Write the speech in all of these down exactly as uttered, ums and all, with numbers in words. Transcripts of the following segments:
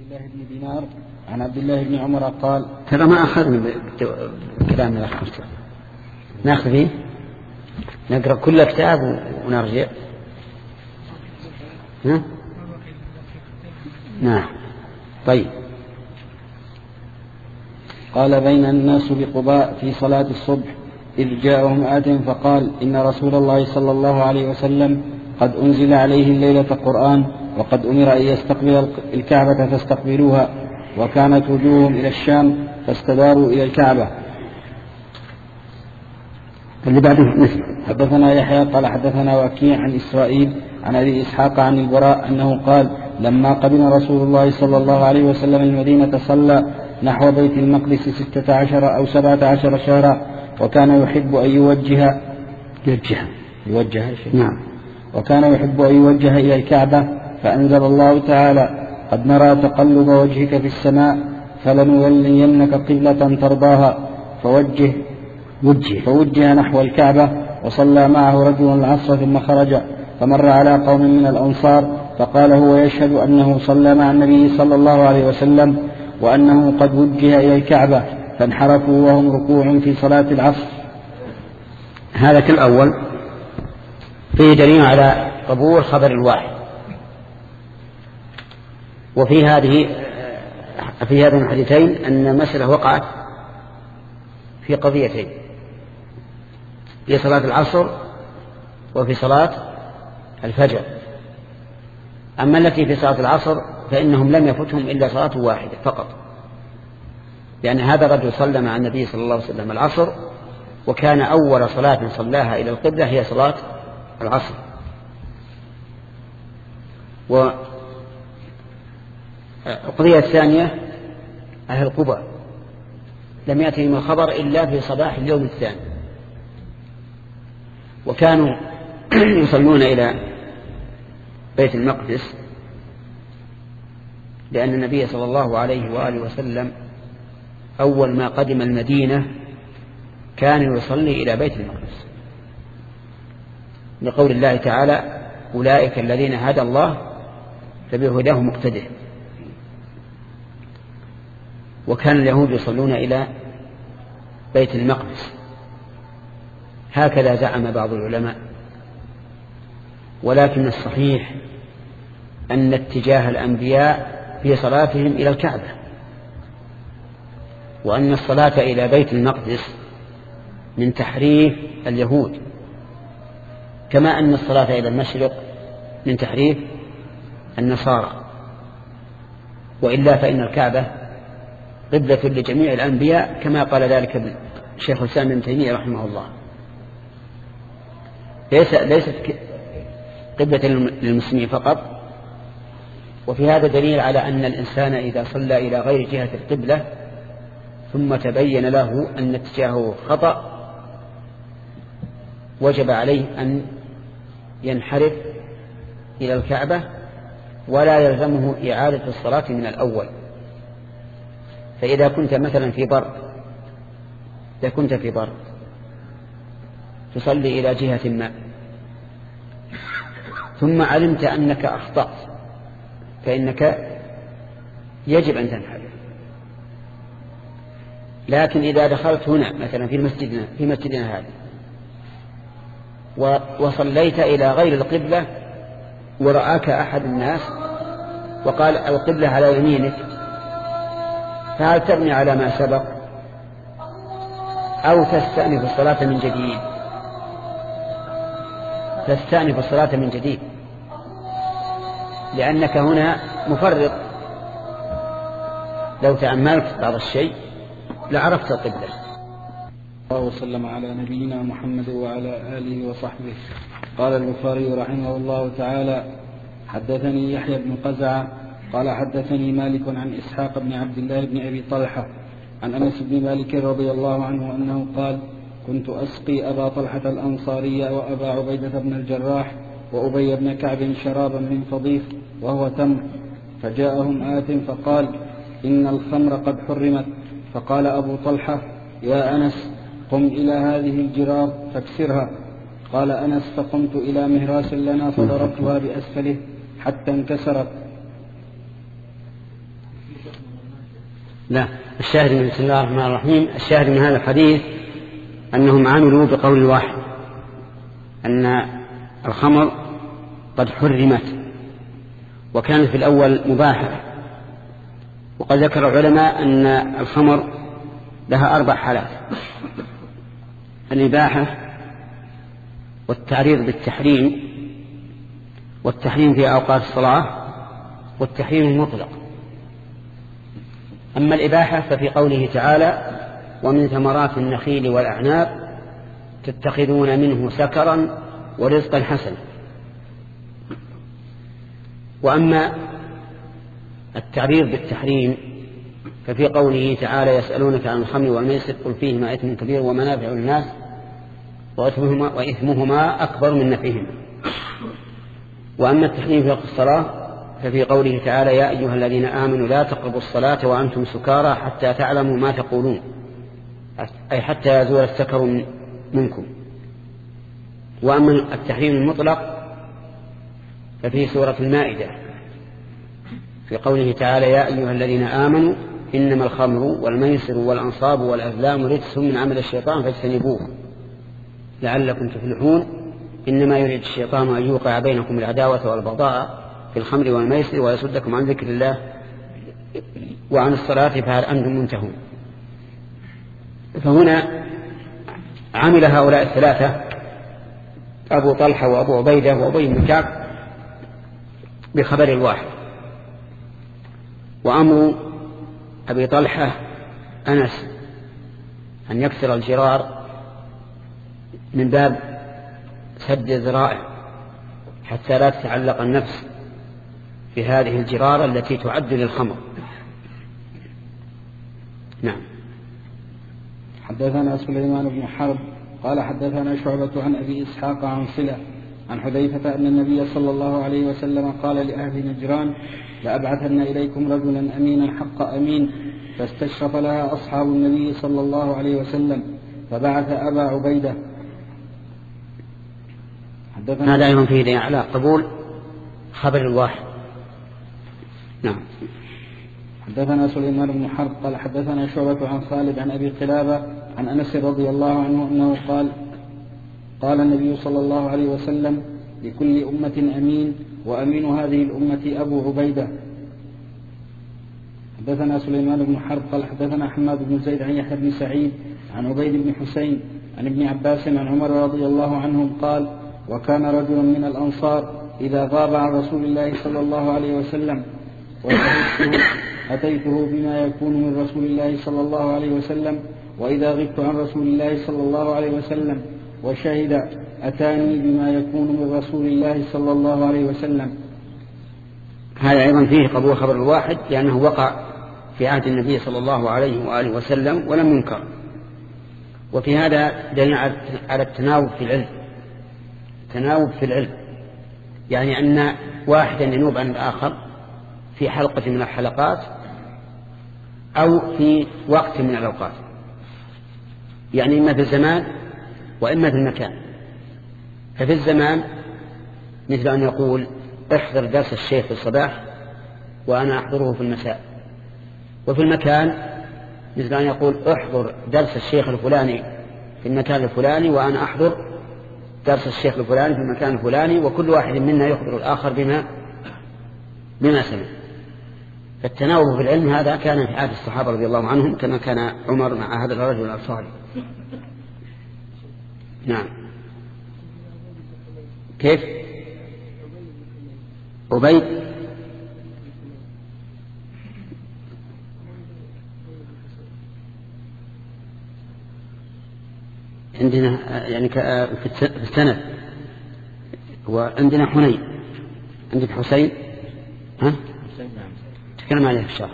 الله بن دينار عن عبد الله بن عمر قال. ترى ما أخذنا كلام من الأخ ناخذ فيه نقرأ كل كتاب ونرجع. ها؟ نعم طيب. قال بين الناس بقباء في صلاة الصبح إذ جاءهم آت فقال إن رسول الله صلى الله عليه وسلم قد أنزل عليه الليلة قرآن وقد أمر أن يستقبل الكعبة فاستقبلوها وكانت وجوههم إلى الشام فاستداروا إلى الكعبة. اللي بعده نسمع. حدثنا يحيى قال حدثنا وكيع عن إسرائيل عن أبي إسحاق عن البراء أنه قال لما قدم رسول الله صلى الله عليه وسلم المدينة صلى نحو بيت المقدس ستة عشر أو سبعة عشر شهرا وكان يحب أن يوجه يوجه يوجه نعم وكان يحب أن يوجه إلى الكعبة فأنزل الله تعالى قد نرى تقلب وجهك في السماء فلنولينك قبلة ترضاها فوجه وجه فوجه نحو الكعبة وصلى معه رجل العصر ثم خرج فمر على قوم من الأنصار فقال هو يشهد أنه صلى مع النبي صلى الله عليه وسلم وأنه قد وجه إلى الكعبة فانحرفوا وهم ركوع في صلاة العصر. هذا كالأول فيه دليل على قبول خبر الواحد. وفي هذه في هذين الحديثين أن مسألة وقعت في قضيتين في صلاة العصر وفي صلاة الفجر. أما التي في صلاة العصر فإنهم لم يفتهم إلا صلاة واحدة فقط لأن هذا الرجل صلى مع النبي صلى الله عليه وسلم العصر وكان أول صلاة صلاها إلى القبلة هي صلاة العصر. والقضية الثانية أهل قباء لم يأتهم الخبر إلا في صباح اليوم الثاني وكانوا يصلون إلى بيت المقدس لأن النبي صلى الله عليه وآله وسلم أول ما قدم المدينة كان يصلي إلى بيت المقدس لقول الله تعالى أولئك الذين هدى الله فبهداه مقتده. وكان اليهود يصلون إلى بيت المقدس هكذا زعم بعض العلماء. ولكن الصحيح أن اتجاه الأنبياء في صلاتهم إلى الكعبة وأن الصلاة إلى بيت المقدس من تحريف اليهود كما أن الصلاة إلى المشرق من تحريف النصارى. وإلا فإن الكعبة قبلة لجميع الأنبياء كما قال ذلك الشيخ الإسلام ابن تيمية رحمه الله. ليست قبلة للمسلمين فقط. وفي هذا دليل على أن الإنسان إذا صلى إلى غير جهة القبلة ثم تبين له أن اتجاهه خطأ وجب عليه أن ينحرف إلى الكعبة ولا يلزمه إعادة الصلاة من الأول. فإذا كنت مثلا في برد إذا كنت في برد تصلي إلى جهة ما ثم علمت أنك أخطأت فإنك يجب أن تنحرف. لكن إذا دخلت هنا مثلا في مسجدنا في مسجدنا هذا وصليت إلى غير القبلة ورآك أحد الناس وقال القبلة على يمينك فهل تبني على ما سبق أو تستأنف الصلاة من جديد؟ تستأنف الصلاة من جديد لأنك هنا مفرط. لو تأملت بعض الشيء لعرفت القبلة. الله وسلم على نبينا محمد وعلى آله وصحبه. قال البخاري رحمه الله تعالى حدثني يحيى بن قزعة قال حدثني مالك عن إسحاق بن عبد الله بن أبي طلحة عن أنس بن مالك رضي الله عنه أنه قال كنت أسقي أبا طلحة الأنصاري وأبا عبيدة بن الجراح وأبي بن كعب شرابا من فضيف وهو تمر فجاءهم آت فقال إن الخمر قد حرمت. فقال أبو طلحة يا أنس قم إلى هذه الجرار فاكسرها. قال أنس فقمت إلى مهراس لنا فضربتها بأسفله حتى انكسرت. لا، الشاهد من بسم الله الرحمن الرحيم، الشاهد من هذا الحديث أنهم عملوا بقول واحد أن الخمر قد حرمت، وكانت في الأول مباحة. وقد ذكر العلماء أن الخمر لها أربع حالات: الإباحة، والتعريض بالتحريم، والتحريم في أوقات الصلاة، والتحريم المطلق. أما الإباحة ففي قوله تعالى: ومن ثمرات النخيل والأعناب تتخذون منه سكرا ورزقا حسنا. وأما التعريض بالتحريم ففي قوله تعالى: يسألونك عن الخمر والميسر قل فيهما إثم كبير ومنافع للناس وإثمهما, وإثمهما أكبر من نفعهما. وأما التحريم في وقت الصلاة ففي قوله تعالى: يا أيها الذين آمنوا لا تقربوا الصلاة وأنتم سكارى حتى تعلموا ما تقولون، أي حتى يزول السكر منكم. وأما التحريم المطلق ففي سورة المائدة في قوله تعالى: يا أيها الذين آمنوا إنما الخمر والميسر والأنصاب والأزلام رجس من عمل الشيطان فاجتنبوه لعلكم تفلحون إنما يريد الشيطان أن يوقع بينكم العداوة والبغضاء في الخمر والميسر ويصدكم عن ذكر الله وعن الصلاة فهل أنتم منتهون. فهنا عمل هؤلاء الثلاثة أبو طلحة وأبو عبيدة وأبي بن كعب بخبر الواحد. وأمر أبي طلحة أنس أن يكسر الجرار من باب سد الذرائع حتى لا تتعلق النفس في هذه الجرارة التي تعد للخمر. نعم. حدثنا سليمان بن حرب قال حدثنا شعبة عن أبي إسحاق عن صلة عن حذيفة أن النبي صلى الله عليه وسلم قال لأهل نجران: لأبعثن إليكم رجلا أمينا حق أمين. فاستشرف لها أصحاب النبي صلى الله عليه وسلم فبعث أبا عبيدة. هذا أيضا فيه دليل على قبول خبر الواحد. نعم. حدثنا سليمان بن حرب قال حدثنا شعبة عن خالد عن أبي قلابة عن أنس رضي الله عنه أنه قال: قال النبي صلى الله عليه وسلم: لكل أمة أمين وأمين هذه الأمة أبو عبيدة. حدثنا سليمان بن حرب قال حدثنا حماد بن زيد عن يحيى بن سعيد عن عبيد بن حسين عن ابن عباس عن عمر رضي الله عنهم قال: وكان رجل من الأنصار إذا غاب عن رسول الله صلى الله عليه وسلم وأتيته, أتيته بما يكون من رسول الله صلى الله عليه وسلم، وإذا غبت عن رسول الله صلى الله عليه وسلم وشهد أتاني بما يكون من رسول الله صلى الله عليه وسلم. هذا أيضا فيه قبول خبر الواحد لأنه وقع في عهد النبي صلى الله عليه وآله وسلم ولم ينكر. وفي هذا دليل على التناوب في العلم، تناوب في العلم يعني أن واحدا ينوب عن الآخر في حلقة من الحلقات أو في وقت من الأوقات، يعني إما في الزمان وإما في المكان. ففي الزمان مثل أن يقول: احضر درس الشيخ في الصباح وأنا أحضره في المساء. وفي المكان مثل أن يقول: احضر درس الشيخ الفلاني في المكان الفلاني وأنا أحضر درس الشيخ الفلاني في المكان الفلاني، وكل واحد منا يخبر الآخر بما بما سمع. فالتناوب في العلم هذا كان في عهد الصحابة رضي الله عنهم كما كان عمر مع هذا الرجل الأنصاري. نعم. كيف؟ عبيد عندنا يعني في السند، وعندنا حنين. عندك حسين؟ ها؟ تكلم عليه في الشرح.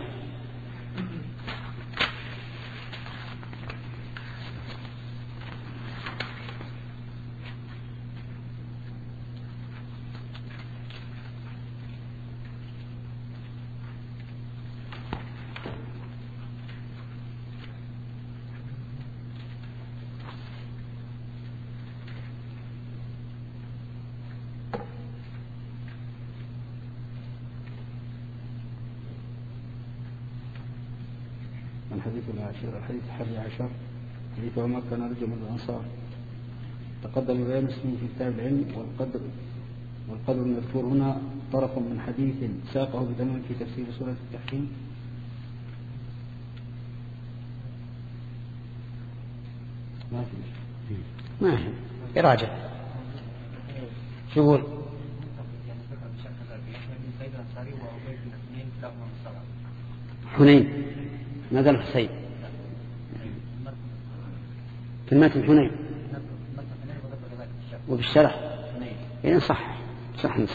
الحديث العاشر الحديث الحادي عشر حديث عمر كان رجل من الأنصار تقدم بيان اسمه في كتاب العلم والقدر والقدر المذكور هنا طرف من حديث ساقه بتمام في تفسير سورة التحريم. ما في ما في إراجع شو يقول حنين ماذا الحسين في المتن حنين وبالشرح إذن صح صح نصح.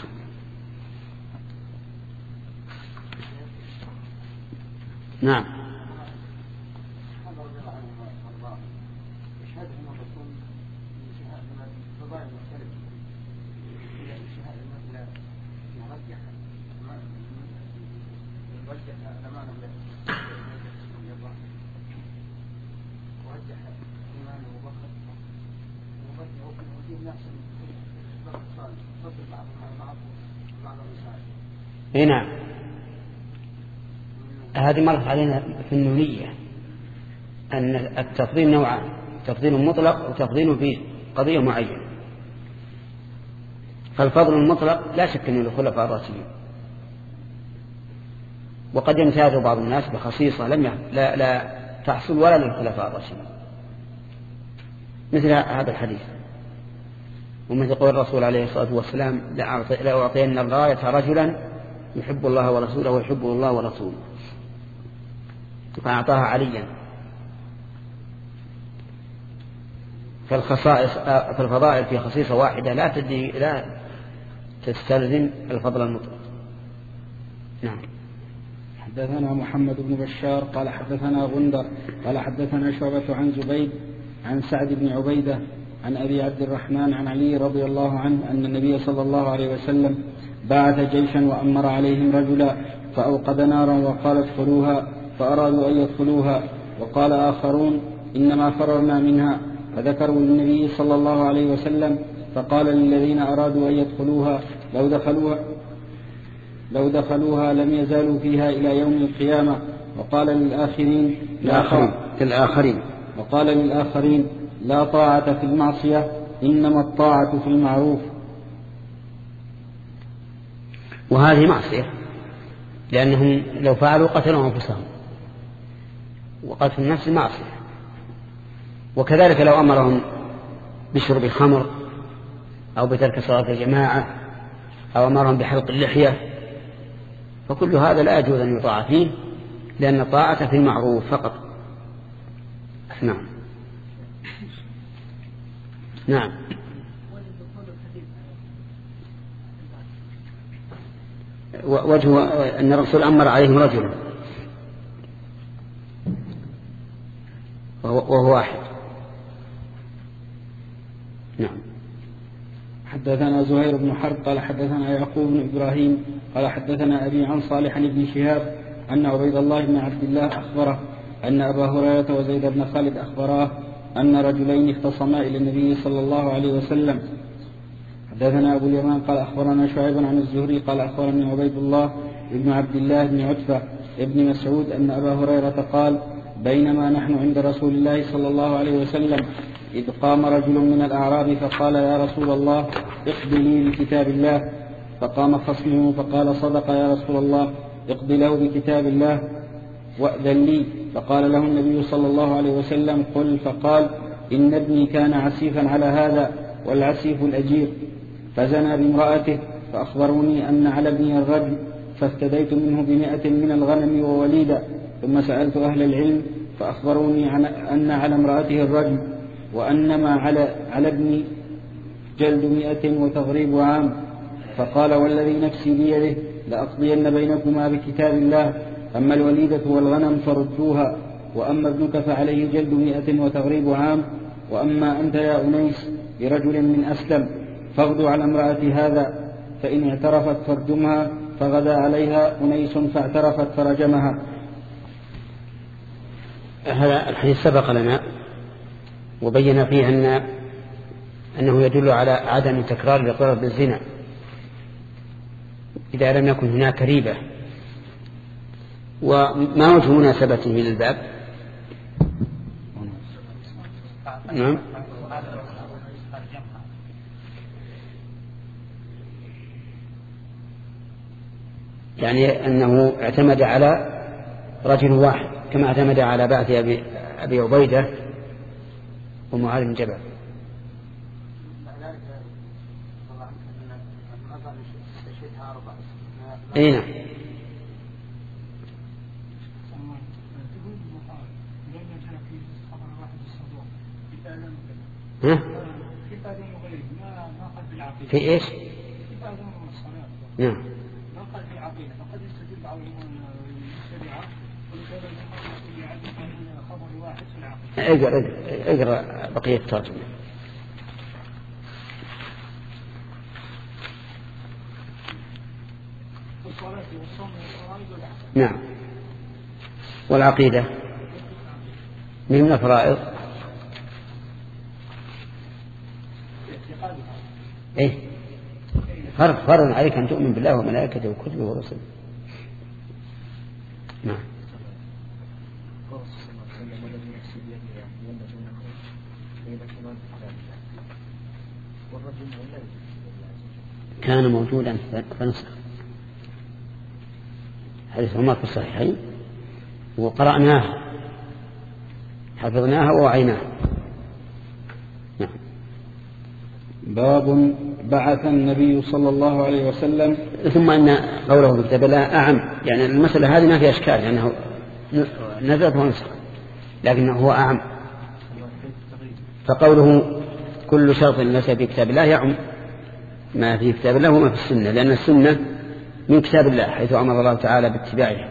نعم اي نعم هذه مرت علينا في النونية أن التفضيل نوعان تفضيل مطلق وتفضيل في قضية معينة. فالفضل المطلق لا شك أنه الخلفاء الراشدين وقد يمتاز بعض الناس بخصيصة لم لا, لا تحصل ولا للخلفاء الراشدين مثل هذا الحديث ومثل قول الرسول عليه الصلاة والسلام لا أعطين الراية رجلا يحب الله ورسوله ويحبه الله ورسوله فأعطاها عليا. فالخصائص فالفضائل في خصيصة واحدة لا تدي لا تستلزم الفضل المطلق. نعم. حدثنا محمد بن بشار قال حدثنا غندر قال حدثنا شعبة عن زبيد عن سعد بن عبيدة عن أبي عبد الرحمن عن علي رضي الله عنه أن النبي صلى الله عليه وسلم بعث جيشا وأمر عليهم رجلا فأوقد نارا وقال ادخلوها فأرادوا أن يدخلوها وقال آخرون إنما فررنا منها فذكروا للنبي صلى الله عليه وسلم فقال للذين أرادوا أن يدخلوها لو دخلوها لو دخلوها لم يزالوا فيها إلى يوم القيامة وقال للآخرين الآخرين الآخرين وقال للآخرين لا طاعة في المعصية إنما الطاعة في المعروف. وهذه معصية لأنهم لو فعلوا قتلوا أنفسهم وقتل النفس معصية. وكذلك لو أمرهم بشرب الخمر أو بترك صلاة الجماعة أو أمرهم بحلق اللحية فكل هذا لا يجوز أن يطاع فيه لأن الطاعة في المعروف فقط. نعم نعم وجه أن الرسول أمر عليهم رجلا وهو واحد. نعم. حدثنا زهير بن حرب قال حدثنا يعقوب بن إبراهيم قال حدثنا أبي عن صالح بن شهاب أن عبيد الله بن عبد الله أخبره أن أبا هريرة وزيد بن خالد أخبراه أن رجلين اختصما إلى النبي صلى الله عليه وسلم. حدثنا أبو اليمان قال أخبرنا شعيب عن الزهري قال أخبرني عبيد الله بن عبد الله بن عتبة ابن مسعود أن أبا هريرة قال بينما نحن عند رسول الله صلى الله عليه وسلم إذ قام رجل من الأعراب فقال يا رسول الله اقض لي بكتاب الله فقام خصمه فقال صدق يا رسول الله اقض له بكتاب الله وأذن لي. فقال له النبي صلى الله عليه وسلم قل. فقال إن ابني كان عسيفا على هذا والعسيف الأجير فزنى بامرأته فأخبروني أن على ابني الرجل فافتديت منه بمئة من الغنم ووليدا ثم سألت أهل العلم فأخبروني أن على امرأته الرجل وأنما على, على ابني جلد مئة وتغريب عام. فقال والذي نفسي بيده لأقضين بينكما بكتاب الله أما الوليدة والغنم فردوها وأما ابنك فعليه جلد مئة وتغريب عام وأما أنت يا أنيس برجل من أسلم فاغدوا على امرأة هذا فإن اعترفت فارجمها فغدا عليها أنيس فاعترفت فرجمها. هذا الحديث سبق لنا وبين فيه أن أنه يدل على عدم تكرار الإقرار بالزنا إذا لم يكن هناك ريبة. وما وجه مناسبته للباب نعم. يعني أنه اعتمد على رجل واحد كما اعتمد على بعث أبي, أبي عبيدة ومعاذ بن جبل. اي نعم. ها؟ في ايش؟ نعم. اقرأ اقرأ بقية الترجمة. نعم. والعقيدة من الفرائض. ايه فرض فرض عليك ان تؤمن بالله وملائكته وكتبه ورسله. نعم. كان موجودا فنسخ حديث عمر في الصحيحين وقرأناها حفظناها ووعيناها. نعم. باب بعث النبي صلى الله عليه وسلم. ثم أن قوله بكتاب الله أعم، يعني المسألة هذه ما فيها إشكال لأنه نزلت ونسخ، لكنه هو أعم. فقوله كل شرط ليس في كتاب الله يعم ما في كتاب الله وما في السنة، لأن السنة من كتاب الله حيث أمر الله تعالى باتباعها.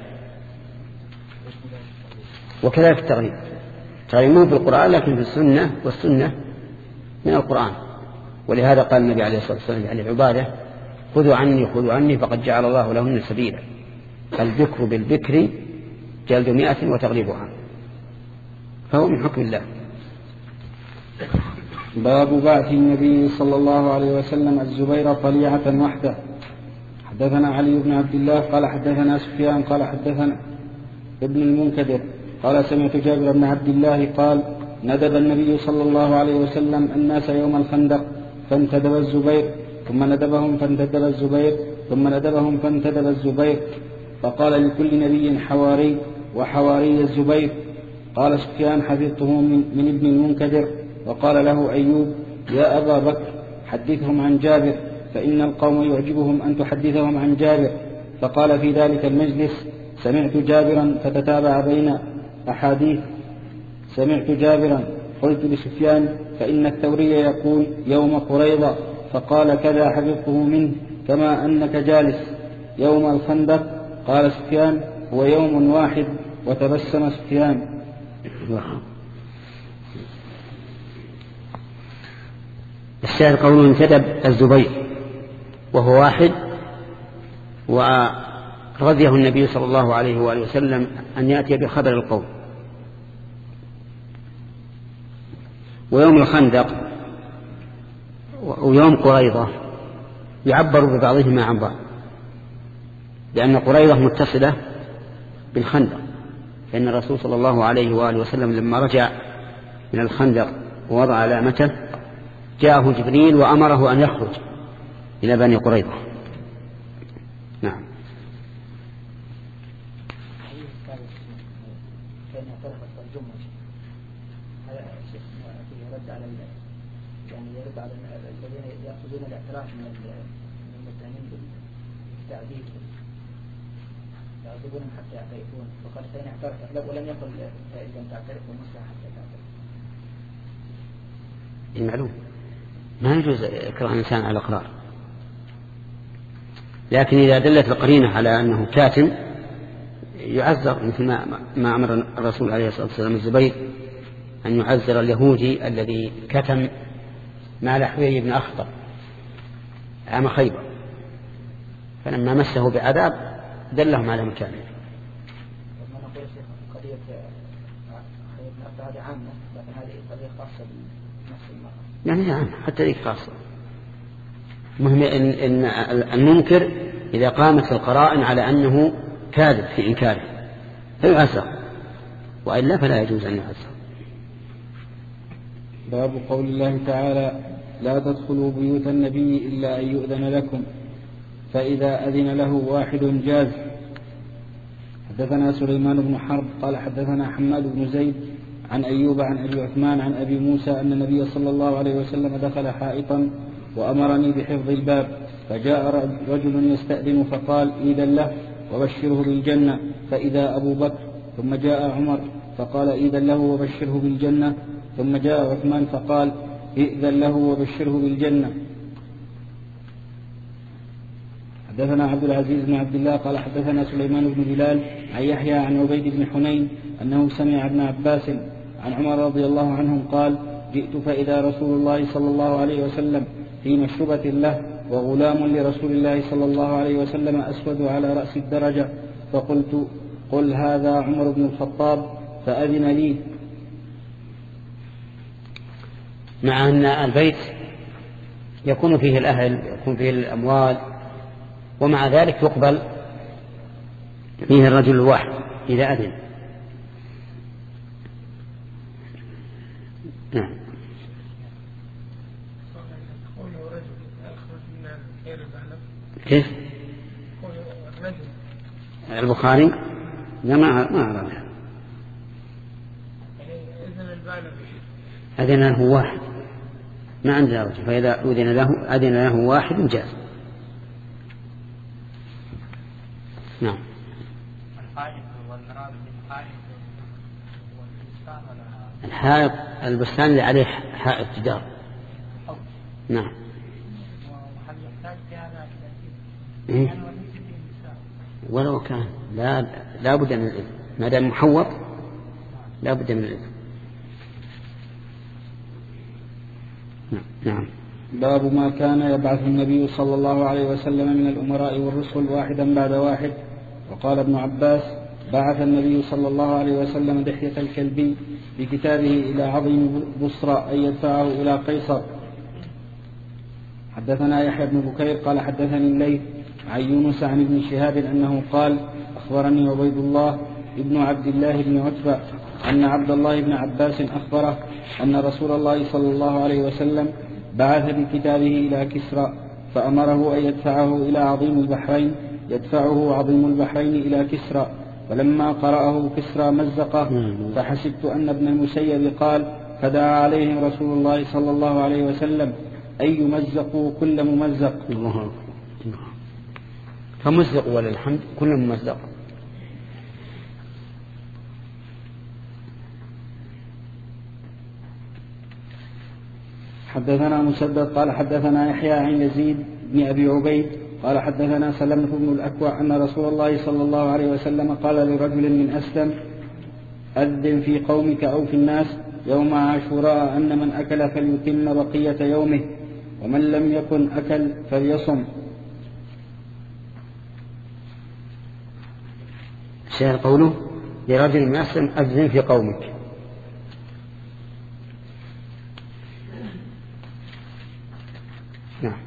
وكذلك الترغيب الترغيب مو في القرآن لكن في السنة، والسنة من القرآن. ولهذا قال النبي عليه الصلاة والسلام يعني العبادة خذوا عني خذوا عني فقد جعل الله لهن سبيلا، الذكر بالذكر جلد مئة وتغليب عام، فهو من حكم الله. باب بعث النبي صلى الله عليه وسلم الزبير طليعة وحده. حدثنا علي بن عبد الله قال حدثنا سفيان قال حدثنا ابن المنكدر قال سمعت جابر بن عبد الله قال ندب النبي صلى الله عليه وسلم الناس يوم الخندق فانتدب الزبير ثم ندبهم فانتدب الزبير ثم ندبهم فانتدب الزبير فقال لكل نبي حواري وحواري الزبير. قال سفيان حفظته من, من ابن المنكدر. وقال له أيوب يا أبا بكر حدثهم عن جابر فإن القوم يعجبهم أن تحدثهم عن جابر. فقال في ذلك المجلس سمعت جابرا فتتابع بين أحاديث سمعت جابرا. قلت لسفيان فإن الثوري يقول يوم قريضة فقال كذا حفظته منه كما أنك جالس يوم الخندق. قال سفيان هو يوم واحد. وتبسم سفيان. الشاهد قوله انتدب الزبير وهو واحد، ورضيه النبي صلى الله عليه وآله وسلم أن يأتي بخبر القوم. ويوم الخندق ويوم قريضة يعبر ببعضهما عن بعض، لأن قريضة متصلة بالخندق، فإن الرسول صلى الله عليه وآله وسلم لما رجع من الخندق ووضع علامته جاءه جبريل وأمره أن يخرج إلى بني قريظة. نعم. يرد على يعني يرد على الذين يأخذون الاعتراف من المتهمين بالتعذيب يعذبونهم حتى يعترفون، وقال فإن اعترفت ولم يقل فإذا تعترف المصلحة حتى تعترف. المعلوم ما يجوز إكراه الإنسان على الإقرار، لكن إذا دلت القرينة على أنه كاتم يعذر، مثل ما, ما أمر الرسول عليه الصلاة والسلام الزبير أن يعذر اليهودي الذي كتم مال حويي بن أخطب عام خيبر، فلما مسه بعذاب دلهم على مكانه. وما نقول شيخ قضية حويي بن أخطب هذه عامة، لكن هذه قضية خاصة بنفس المرأة. يعني عامة حتى ذيك خاصة. المهم إن, إن المنكر إذا قامت القرائن على أنه كاذب في إنكاره فيعذر، وإلا فلا يجوز أن يعذر. باب قول الله تعالى لا تدخلوا بيوت النبي إلا أن يؤذن لكم فإذا أذن له واحد جاز. حدثنا سليمان بن حرب قال حدثنا حماد بن زيد عن أيوب عن أبي عثمان عن أبي موسى أن النبي صلى الله عليه وسلم دخل حائطا وأمرني بحفظ الباب، فجاء رجل يستأذن فقال إذن له وبشره بالجنة، فإذا أبو بكر، ثم جاء عمر فقال إذن له وبشره بالجنة، ثم جاء عثمان فقال إذن له وبشره بالجنة. حدثنا عبد العزيز بن عبد الله قال حدثنا سليمان بن بلال عن يحيى عن عبيد بن حنين أنه سمع ابن عباس عن عمر رضي الله عنهم قال جئت فإذا رسول الله صلى الله عليه وسلم في مشربة له وغلام لرسول الله صلى الله عليه وسلم أسود على رأس الدرجة، فقلت قل هذا عمر بن الخطاب، فأذن لي. مع أن البيت يكون فيه الأهل يكون فيه الأموال، ومع ذلك يقبل فيه الرجل الواحد إذا أذن. نعم. كيف؟ البخاري لا ما ما أعرف. أذن له واحد ما عندنا رجل، فإذا أذن له أذن له واحد جاز. نعم. الحائط البستان اللي عليه حائط جدار. نعم. إيه؟ ولو كان لا لا بد من الإذن، ما دام محوط لا بد من الإذن. نعم. باب ما كان يبعث النبي صلى الله عليه وسلم من الأمراء والرسل واحدا بعد واحد. وقال ابن عباس بعث النبي صلى الله عليه وسلم دحية الكلبي بكتابه إلى عظيم بصرى أن يدفعه إلى قيصر. حدثنا يحيى بن بكير قال حدثني الليث عن يونس عن ابن شهاب أنه قال أخبرني عبيد الله ابن عبد الله بن عتبة أن عبد الله بن عباس أخبره أن رسول الله صلى الله عليه وسلم بعث بكتابه إلى كسرى فأمره أن يدفعه إلى عظيم البحرين يدفعه عظيم البحرين إلى كسرى، فلما قرأه كسرى مزقه، فحسبت أن ابن المسيب قال فدعا عليهم رسول الله صلى الله عليه وسلم أن يمزقوا كل ممزق. فمزق وللحمد كل ممزق. حدثنا مسدد قال حدثنا يحيى عن يزيد بن أبي عبيد قال حدثنا سلمة بن الأكوع أن رسول الله صلى الله عليه وسلم قال لرجل من أسلم أذن في قومك أو في الناس يوم عاشوراء أن من أكل فليتم بقية يومه ومن لم يكن أكل فليصم. شاهد قوله لرجل من أسلم أذن في قومك. نعم.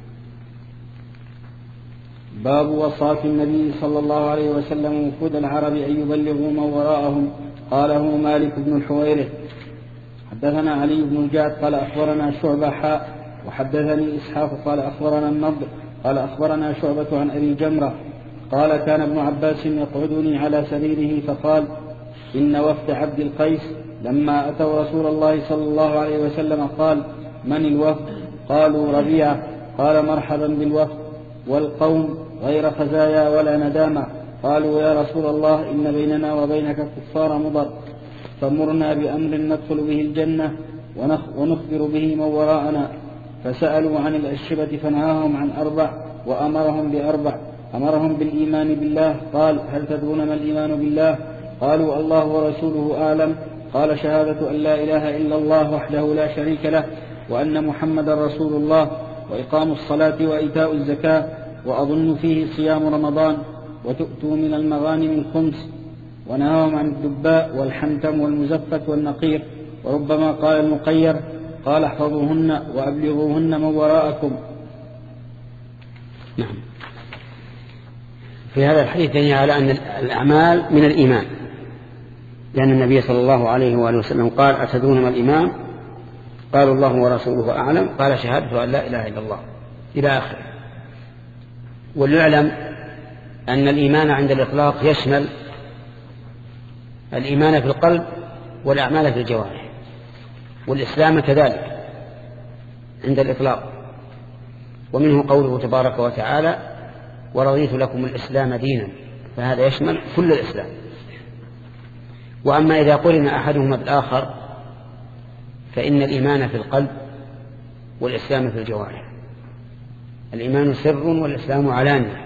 باب وصاة النبي صلى الله عليه وسلم وفود العرب أن يبلغوا من وراءهم. قاله مالك بن الحويرث. حدثنا علي بن الجعد قال أخبرنا شعبة حاء وحدثني إسحاق قال أخبرنا النضر قال أخبرنا شعبة عن أبي جمرة قال كان ابن عباس يقعدني على سريره فقال إن وفد عبد القيس لما أتوا رسول الله صلى الله عليه وسلم قال من الوفد؟ قالوا ربيعة. قال مرحبا بالوفد والقوم غير خزايا ولا ندامة. قالوا يا رسول الله إن بيننا وبينك كفار مضر، فمرنا بأمر ندخل به الجنة ونخبر به من وراءنا. فسألوا عن الأشربة فنهاهم عن أربع وأمرهم بأربع. أمرهم بالإيمان بالله. قال هل تدرون ما الإيمان بالله؟ قالوا الله ورسوله أعلم. قال شهادة أن لا إله إلا الله وحده لا شريك له وأن محمد رسول الله وإقام الصلاة وإيتاء الزكاة وأظن فيه صيام رمضان وتؤتوا من المغانم الخمس. ونهاهم عن الدباء والحنتم والمزفت والنقير. وربما قال المقير قال احفظوهن وأبلغوهن من وراءكم. نعم. في هذا الحديث دليل على أن الأعمال من الإيمان، لأن النبي صلى الله عليه وآله وسلم قال أتدرون ما الإيمان؟ قالوا الله ورسوله أعلم، قال شهادة أن لا إله إلا الله إلى آخره. وليعلم أن الإيمان عند الإطلاق يشمل الإيمان في القلب والأعمال في الجوارح، والإسلام كذلك عند الإطلاق. ومنه قوله تبارك وتعالى ورضيت لكم الإسلام دينا، فهذا يشمل كل الإسلام. وأما إذا قرن أحدهما بالآخر فإن الإيمان في القلب والإسلام في الجوارح. الإيمان سر والإسلام علانية.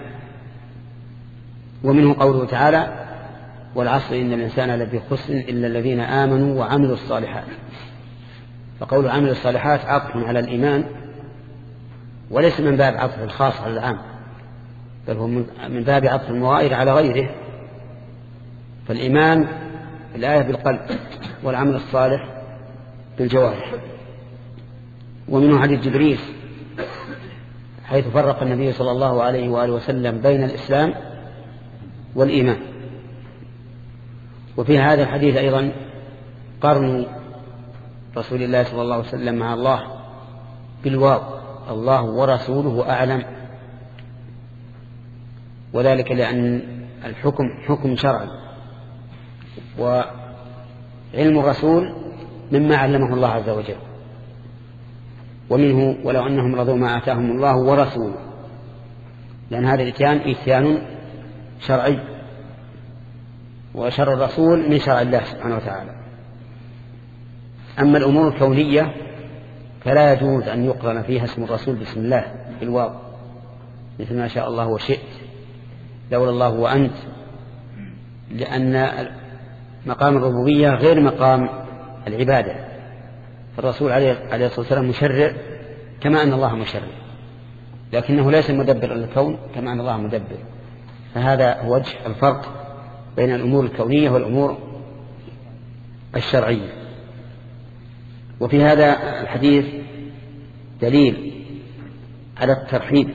ومنه قوله تعالى والعصر إن الإنسان لفي خسر إلا الذين آمنوا وعملوا الصالحات. فقول عملوا الصالحات عطف على الإيمان، وليس من باب عطف الخاص على العام، بل هو من باب عطف المغاير على غيره. فالإيمان الآية بالقلب والعمل الصالح بالجوارح. ومنه حديث جبريل حيث فرق النبي صلى الله عليه وآله وسلم بين الإسلام والإيمان. وفي هذا الحديث أيضا قرن رسول الله صلى الله عليه وسلم مع الله بالواو، الله ورسوله أعلم، وذلك لأن الحكم حكم شرعي، وعلم الرسول مما علمه الله عز وجل. ومنه ولو أنهم رضوا ما آتاهم الله ورسوله، لأن هذا الإتيان إتيان شرعي، وشرع الرسول من شرع الله سبحانه وتعالى. أما الأمور الكونية فلا يجوز أن يقرن فيها اسم الرسول بسم الله بالواو، مثل ما شاء الله وشئت، لولا الله وأنت، لأن مقام الربوبية غير مقام العبادة. فالرسول عليه الصلاة والسلام مشرع كما أن الله مشرع، لكنه ليس مدبر للكون كما أن الله مدبر. فهذا هو وجه الفرق بين الأمور الكونية والأمور الشرعية. وفي هذا الحديث دليل على الترحيب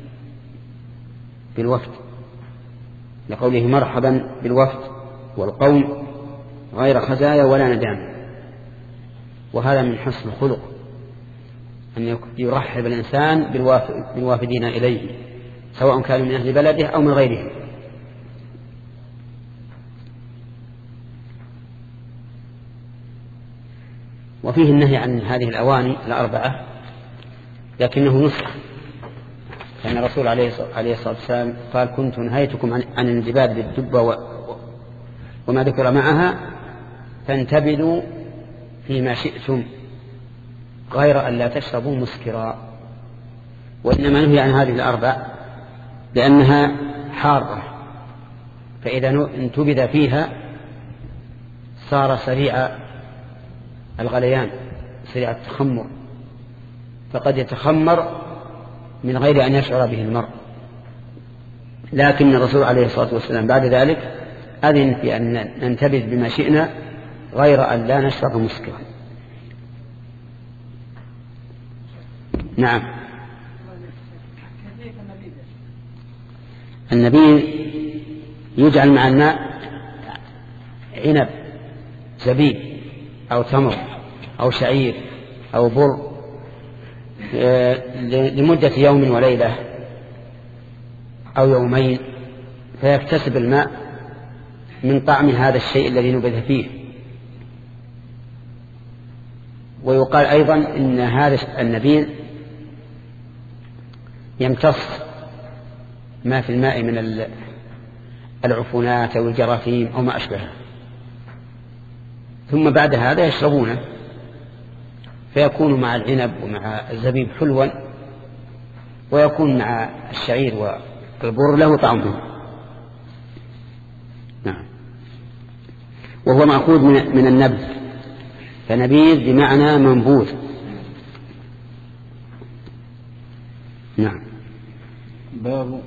بالوفد، لقوله مرحبا بالوفد والقوم غير خزايا ولا ندام. وهذا من حسن الخلق أن يرحب الإنسان بالوافدين إليه، سواء كانوا من أهل بلده أو من غيرهم. وفيه النهي عن هذه الأواني الأربعة، لكنه نسخ، لأن الرسول عليه الصلاة والسلام قال كنت نهيتكم عن الانجباد بالدبة وما ذكر معها، فانتبذوا فيما شئتم غير أن لا تشربوا مسكرا. وإنما نهي عن هذه الأربع لأنها حارة، فإذا انتبذ فيها صار سريع الغليان، سريع التخمر، فقد يتخمر من غير أن يشعر به المرء. لكن الرسول عليه الصلاة والسلام بعد ذلك أذن في أن ننتبذ بما شئنا غير أن لا نشرب مسكرا. نعم. النبيذ يجعل مع الماء عنب، زبيب أو تمر أو شعير أو بر لمدة يوم وليلة أو يومين، فيكتسب الماء من طعم هذا الشيء الذي نبذ فيه. ويقال أيضا إن هذا النبيذ يمتص ما في الماء من العفونات أو الجراثيم أو ما أشبهه، ثم بعد هذا يشربونه، فيكون مع العنب ومع الزبيب حلوا، ويكون مع الشعير والبر له طعمه. نعم. وهو مأخوذ من النبذ، فنبيذ بمعنى منبوذ. نعم. باب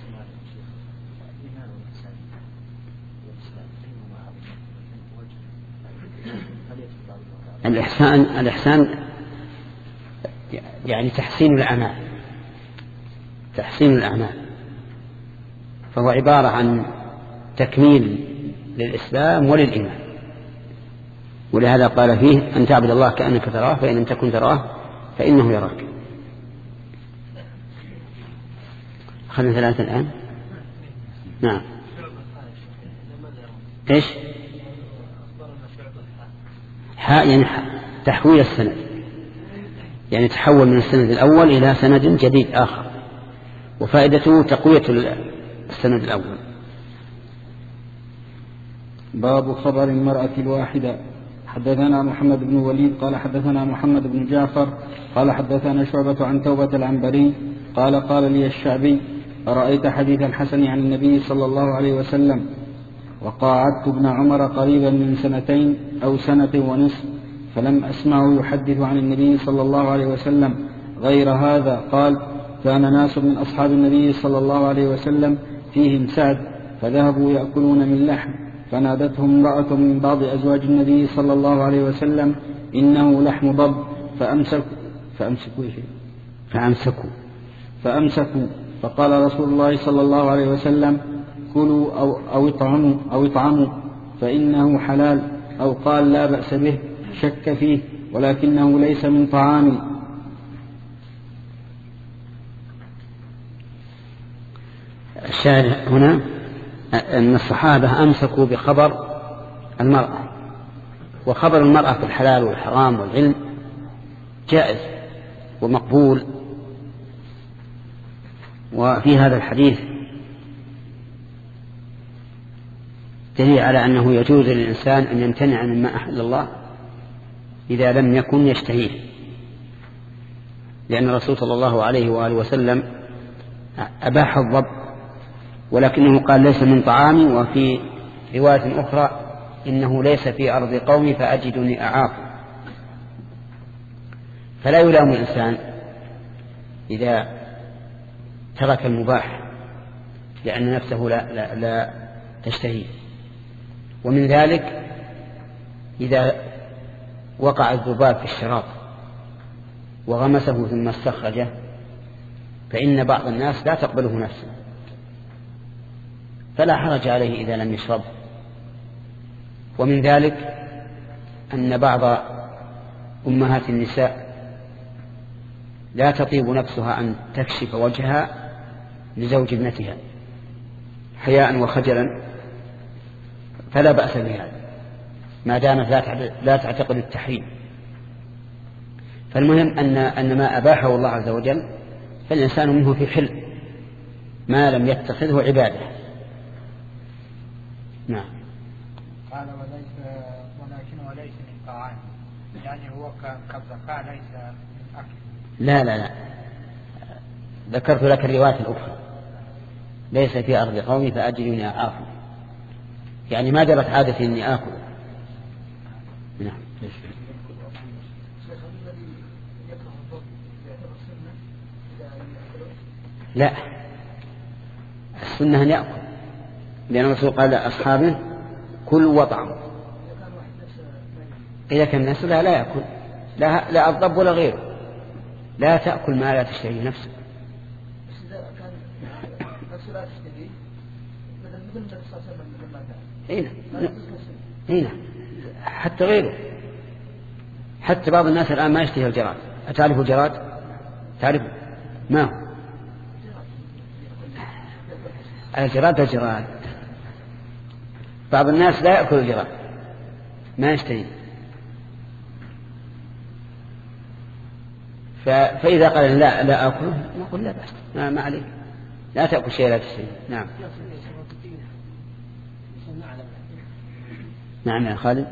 الإحسان. الإحسان يعني تحسين الأعمال، تحسين الأعمال، فهو عبارة عن تكميل للإسلام وللإيمان. ولهذا قال فيه أن تعبد الله كأنك تراه فإن لم تكن تراه فإنه يراك. أخذنا ثلاثة الآن. نعم. إيش؟ حاء يعني تحويل السند، يعني تحول من السند الأول إلى سند جديد آخر، وفائدته تقوية السند الأول. باب خبر المرأة الواحدة. حدثنا محمد بن وليد قال حدثنا محمد بن جعفر قال حدثنا شعبة عن توبة العنبري قال قال لي الشعبي: أرأيت حديث الحسن عن النبي صلى الله عليه وسلم وقاعدت ابن عمر قريبا من سنتين أو سنة ونصف فلم أسمعه يحدث عن النبي صلى الله عليه وسلم غير هذا. قال: كان ناس من أصحاب النبي صلى الله عليه وسلم فيهم سعد فذهبوا يأكلون من لحم فنادتهم امرأة من بعض أزواج النبي صلى الله عليه وسلم: إنه لحم ضب. فأمسكوا فأمسكوا فأمسكوا فأمسكوا فقال رسول الله صلى الله عليه وسلم: كلوا أو, أو اطعموا أو اطعموا فإنه حلال، أو قال: لا بأس به، شك فيه ولكنه ليس من طعامي. الشاهد هنا أن الصحابة أمسكوا بخبر المرأة، وخبر المرأة في الحلال والحرام والعلم جائز ومقبول. وفي هذا الحديث دليل على أنه يجوز للإنسان أن يمتنع مما أحل الله إذا لم يكن يشتهيه، لأن الرسول صلى الله عليه وآله وسلم أباح الضب ولكنه قال: ليس من طعامي. وفي رواية أخرى: إنه ليس في أرض قومي فأجدني أعاف. فلا يلام الإنسان إذا ترك المباح لأن نفسه لا, لا, لا تشتهيه. ومن ذلك إذا وقع الذباب في الشراب وغمسه ثم استخرجه فإن بعض الناس لا تقبله نفسه، فلا حرج عليه إذا لم يشرب. ومن ذلك أن بعض أمهات النساء لا تطيب نفسها أن تكشف وجهها لزوج ابنتها حياء وخجلا، فلا بأس بهذا ما دامت لا تعتقد التحريم. فالمهم أن, أن ما أباحه الله عز وجل فالإنسان منه في حل ما لم يتخذه عبادة. نعم. قال: وليس ولكنه ليس من طعام، يعني هو كالزكاة ليس من أكل. لا لا لا ذكرت لك الرواية الأخرى: ليس في أرض قومي فأجدني أعاف، يعني ما جرت عادتي إني آكل. نعم. لا، السنة أن يأكل، لأن الرسول قال لأصحابه: كل وطعم. إذا كان الناس لا لا يأكل، لا, لا الضب ولا غيره، لا تأكل ما لا تشتهي نفسك. بس إذا كان نفسه لا تشتهي مثل مثل النبي صلى الله عليه وسلم لما كان هنا هنا حتى غيره، حتى بعض الناس الآن ما يشتهي الجراد. أتعرف الجراد؟ تعرف ما هو الجراد؟ الجراد بعض الناس لا يأكل الجراد، ما يشتهي. فإذا قال لا لا أكله نقول لا بأس، ما, ما عليك، لا تأكل شيء لا تشتهي. نعم. نعم يا خالد.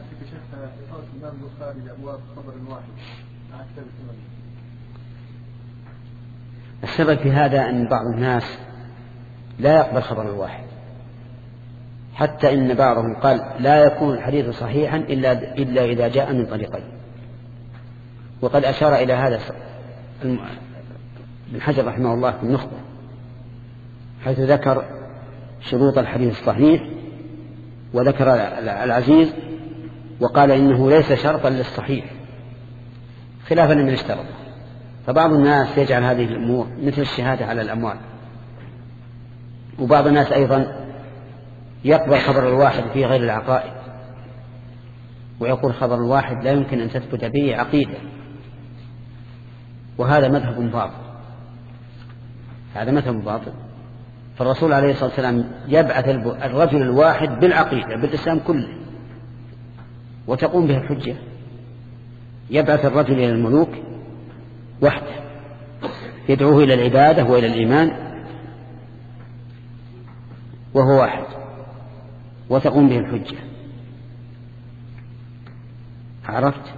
السبب في هذا أن بعض الناس لا يقبل خبر الواحد، حتى إن بعضهم قال: لا يكون الحديث صحيحا إلا, إلا إذا جاء من طريقين. وقد أشار إلى هذا ابن حجر رحمه الله في النخبة، حيث ذكر شروط الحديث الصحيح وذكر العزيز، وقال إنه ليس شرطا للصحيح خلافا لمن اشترط. فبعض الناس يجعل هذه الأمور مثل الشهادة على الأموال، وبعض الناس أيضا يقبل خبر الواحد في غير العقائد، ويقول خبر الواحد لا يمكن أن تثبت به عقيدة، وهذا مذهب باطل، هذا مذهب باطل. فالرسول عليه الصلاة والسلام يبعث الرجل الواحد بالعقيدة بالإسلام كله وتقوم به الحجة، يبعث الرجل إلى الملوك وحده يدعوه إلى العبادة وإلى الإيمان وهو واحد وتقوم به الحجة. عرفت؟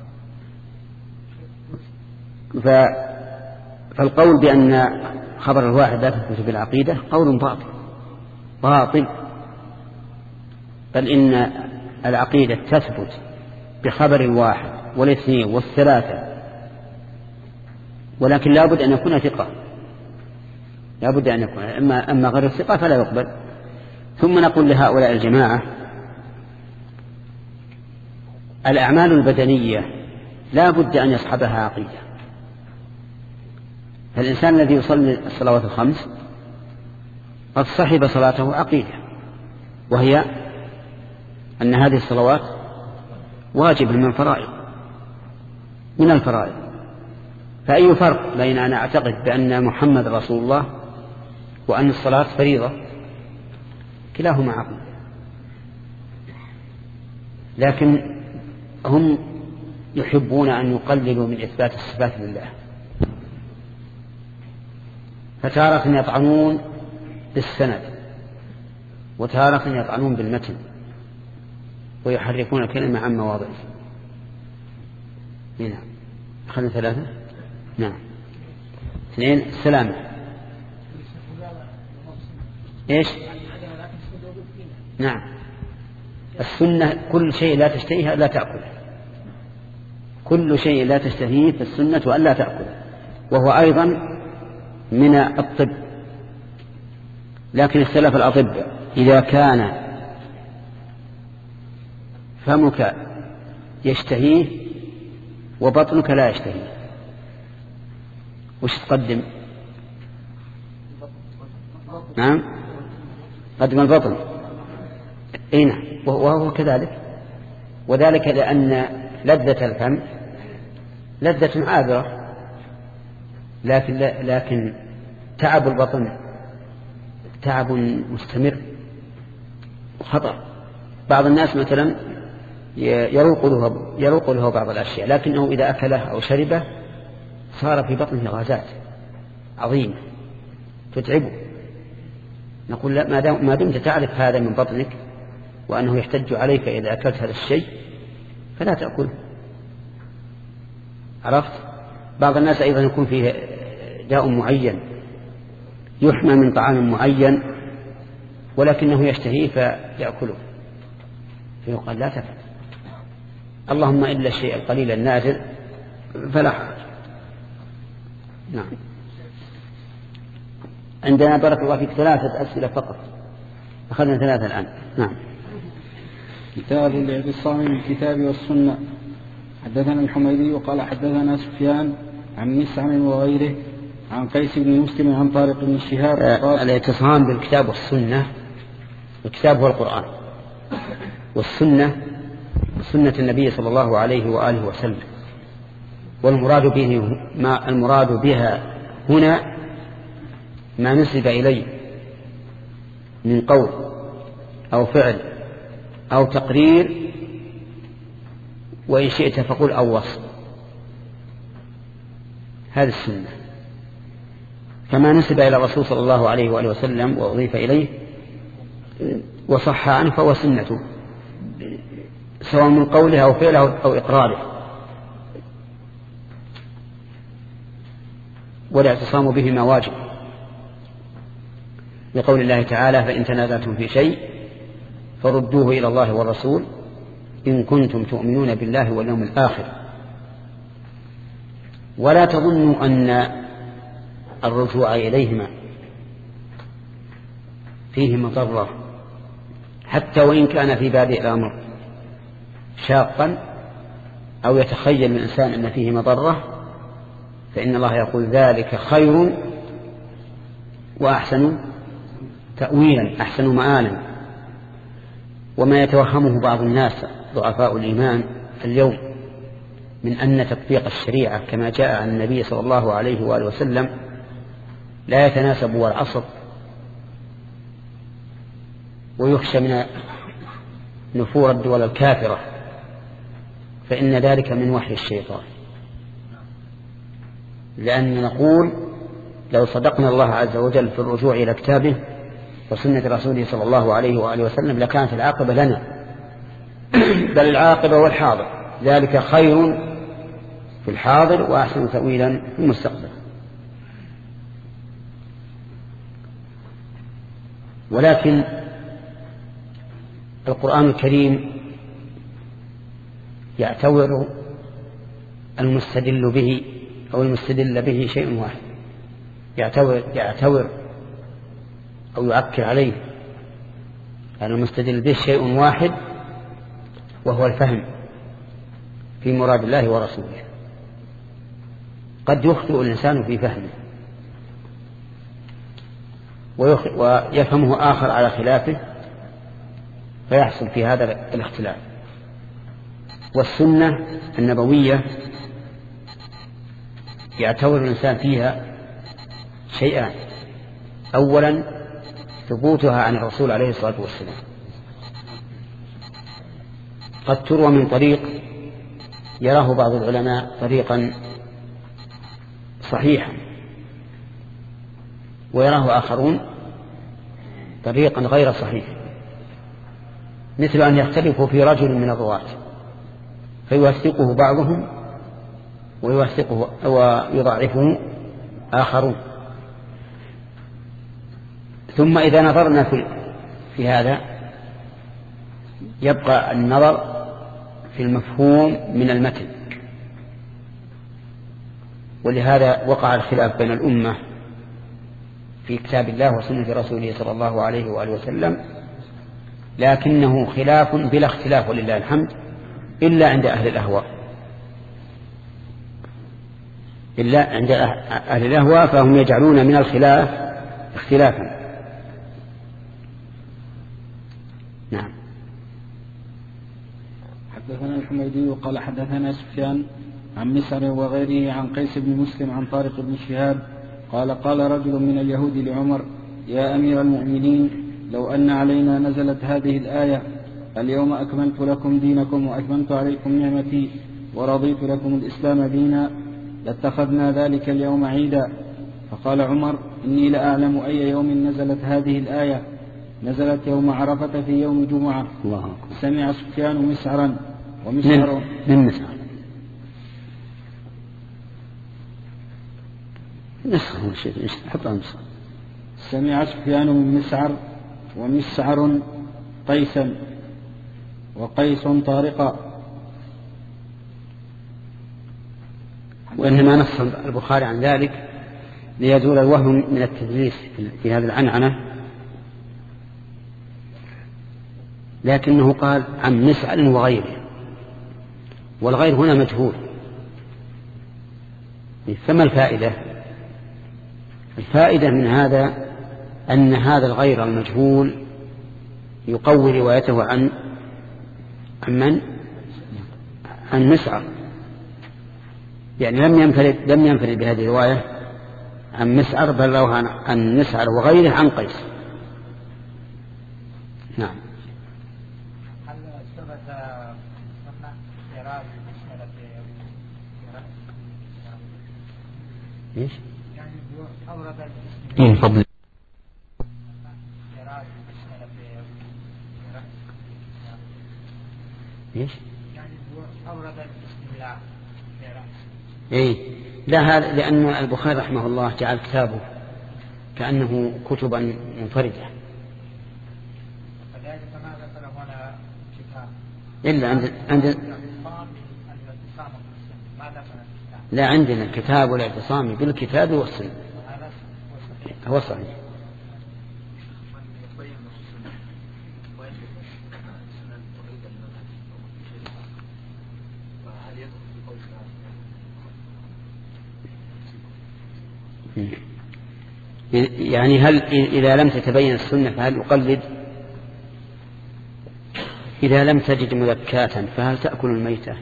فالقول بأن خبر الواحد لا تثبت بالعقيدة قول باطل باطل، بل إن العقيدة تثبت بخبر الواحد والاثنين والثلاثة، ولكن لا بد أن يكون ثقة، لا بد أن يكون، أما, أما غير الثقة فلا يقبل. ثم نقول لهؤلاء الجماعة الأعمال البدنية لا بد أن يصحبها عقيدة. فالإنسان الذي يصلي الصلوات الخمس قد صحب صلاته عقيدة، وهي أن هذه الصلوات واجب من الفرائض من الفرائض. فأي فرق بين أن أعتقد بأن محمد رسول الله وأن الصلاة فريضة؟ كلاهما عقيدة. لكن هم يحبون أن يقللوا من إثبات الصفات لله، فتارة يطعنون بالسند وتارة يطعنون بالمتن ويحرفون الكلمة عن مواضعه. نعم. أخذنا ثلاثة. نعم. اثنين السلامة. إيش؟ نعم. السنة كل شيء لا تشتهيه لا تأكله، كل شيء لا تشتهيه فالسنة أن لا تأكله، وهو أيضا من الطب. لكن اختلف الأطباء إذا كان فمك يشتهيه وبطنك لا يشتهيه وش تقدم؟ نعم قدم البطن. اين وهو كذلك، وذلك لأن لذة الفم لذة عابرة، لكن لكن تعب البطن تعب مستمر وخطر. بعض الناس مثلا يروق له يروق له بعض الأشياء، لكنه إذا أكله أو شربه صار في بطنه غازات عظيمة تتعبه. نقول لا، ما دمت تعرف هذا من بطنك وأنه يحتج عليك إذا أكلت هذا الشيء فلا تأكله. عرفت؟ بعض الناس أيضا يكون فيه داء معين يحمى من طعام معين ولكنه يشتهيه فيأكله، فيقال لا تفعل، اللهم إلا الشيء القليل النادر فلا حرج. نعم. عندنا بارك الله فيك ثلاثة أسئلة فقط، أخذنا ثلاثة الآن. نعم. كتاب الاعتصام بالكتاب والسنة. حدثنا الحميدي وقال حدثنا سفيان عن مسعر وغيره عن قيس بن مسلم عن طارق بن شهاب. الاعتصام بالكتاب والسنة، الكتاب هو القرآن، والسنة سنة النبي صلى الله عليه وآله وسلم. والمراد به ما المراد بها هنا ما نسب إليه من قول أو فعل أو تقرير، وإن شئت فقل أو وصف، هذه السنة. فما نسب إلى الرسول صلى الله عليه وآله وسلم وأضيف إليه وصح عنه فهو سنته، سواء من قوله أو فعله أو إقراره. والاعتصام بهما واجب، لقول الله تعالى فإن تنازعتم في شيء فردوه إلى الله والرسول إن كنتم تؤمنون بالله واليوم الآخر. ولا تظنوا أن الرجوع إليهما فيه مضرة، حتى وإن كان في بادئ الأمر شاقا أو يتخيل الإنسان أن فيه مضرة، فإن الله يقول ذلك خير وأحسن تأويلا، أحسن مآلا. وما يتوهمه بعض الناس ضعفاء الإيمان اليوم من أن تطبيق الشريعة كما جاء عن النبي صلى الله عليه وآله وسلم لا يتناسب والعصر، ويخشى من نفور الدول الكافرة، فإن ذلك من وحي الشيطان. لأن نقول لو صدقنا الله عز وجل في الرجوع إلى كتابه وسنة رسوله صلى الله عليه وآله وسلم لكانت العاقبة لنا، بل العاقبة والحاضر، ذلك خير في الحاضر وأحسن تأويلا في المستقبل. ولكن القرآن الكريم يعتبر المستدل به أو المستدل به شيء واحد، يعتبر, يعتبر أو يؤكد عليه أن المستدل به شيء واحد، وهو الفهم في مراد الله ورسوله. قد يخطئ الإنسان في فهمه ويفهمه آخر على خلافه فيحصل في هذا الاختلاف. والسنة النبوية يعتبر الإنسان فيها شيئان: أولا ثبوتها عن الرسول عليه الصلاة والسلام، قد تروى من طريق يراه بعض العلماء طريقا صحيحا ويراه آخرون طريقا غير صحيح، مثل أن يختلفوا في رجل من الرواة فيوثقه بعضهم ويوثقه ويضعفه آخرون. ثم إذا نظرنا في, في هذا يبقى النظر في المفهوم من المتن، ولهذا وقع الخلاف بين الأمة في كتاب الله وسنة رسوله صلى الله عليه وآله وسلم، لكنه خلاف بلا اختلاف ولله الحمد، إلا عند أهل الأهواء إلا عند أهل الأهواء فهم يجعلون من الخلاف اختلافا. نعم. حدثنا الحميدي قال حدثنا سفيان عن مسعر وغيره عن قيس بن مسلم عن طارق بن شهاب قال قال رجل من اليهود لعمر: يا أمير المؤمنين، لو أن علينا نزلت هذه الآية: اليوم أكملت لكم دينكم وأتممت عليكم نعمتي ورضيت لكم الإسلام دينا، لاتخذنا ذلك اليوم عيدا. فقال عمر: إني لأعلم أي يوم نزلت هذه الآية، نزلت يوم عرفة في يوم جمعة. سمع سفيان مسعرا ومسعر من مسعر نسخه شيء حطها مسعر. سمع سفيان من مسعر ومسعر قيسا وقيس طارقا. وإنما نص البخاري عن ذلك ليزول الوهم من التدليس في هذه العنعنة، لكنه قال عن مسعر وغيره، والغير هنا مجهول. فما الفائدة؟ الفائدة من هذا أن هذا الغير المجهول يقوي روايته عن عن من؟ عن مسعر، يعني لم ينفرد لم ينفرد بهذه الرواية عن مسعر، بل روى عن مسعر وغيره عن قيس. نعم. هل ثبت اعتراض ايش؟ يعني أورد من فضل ايش؟ يعني أورد بسم الله. اي لا، هذا لأن البخاري رحمه الله جعل كتابه كأنه كتبا منفردة، فذلك ما ذكر هنا كتاب إلا عند عند لا عندنا الكتاب والاعتصام بالكتاب والسنة، هو صحيح. يعني هل إذا لم تتبين السنة فهل يقلد؟ إذا لم تجد مذكاة فهل تأكل الميتة؟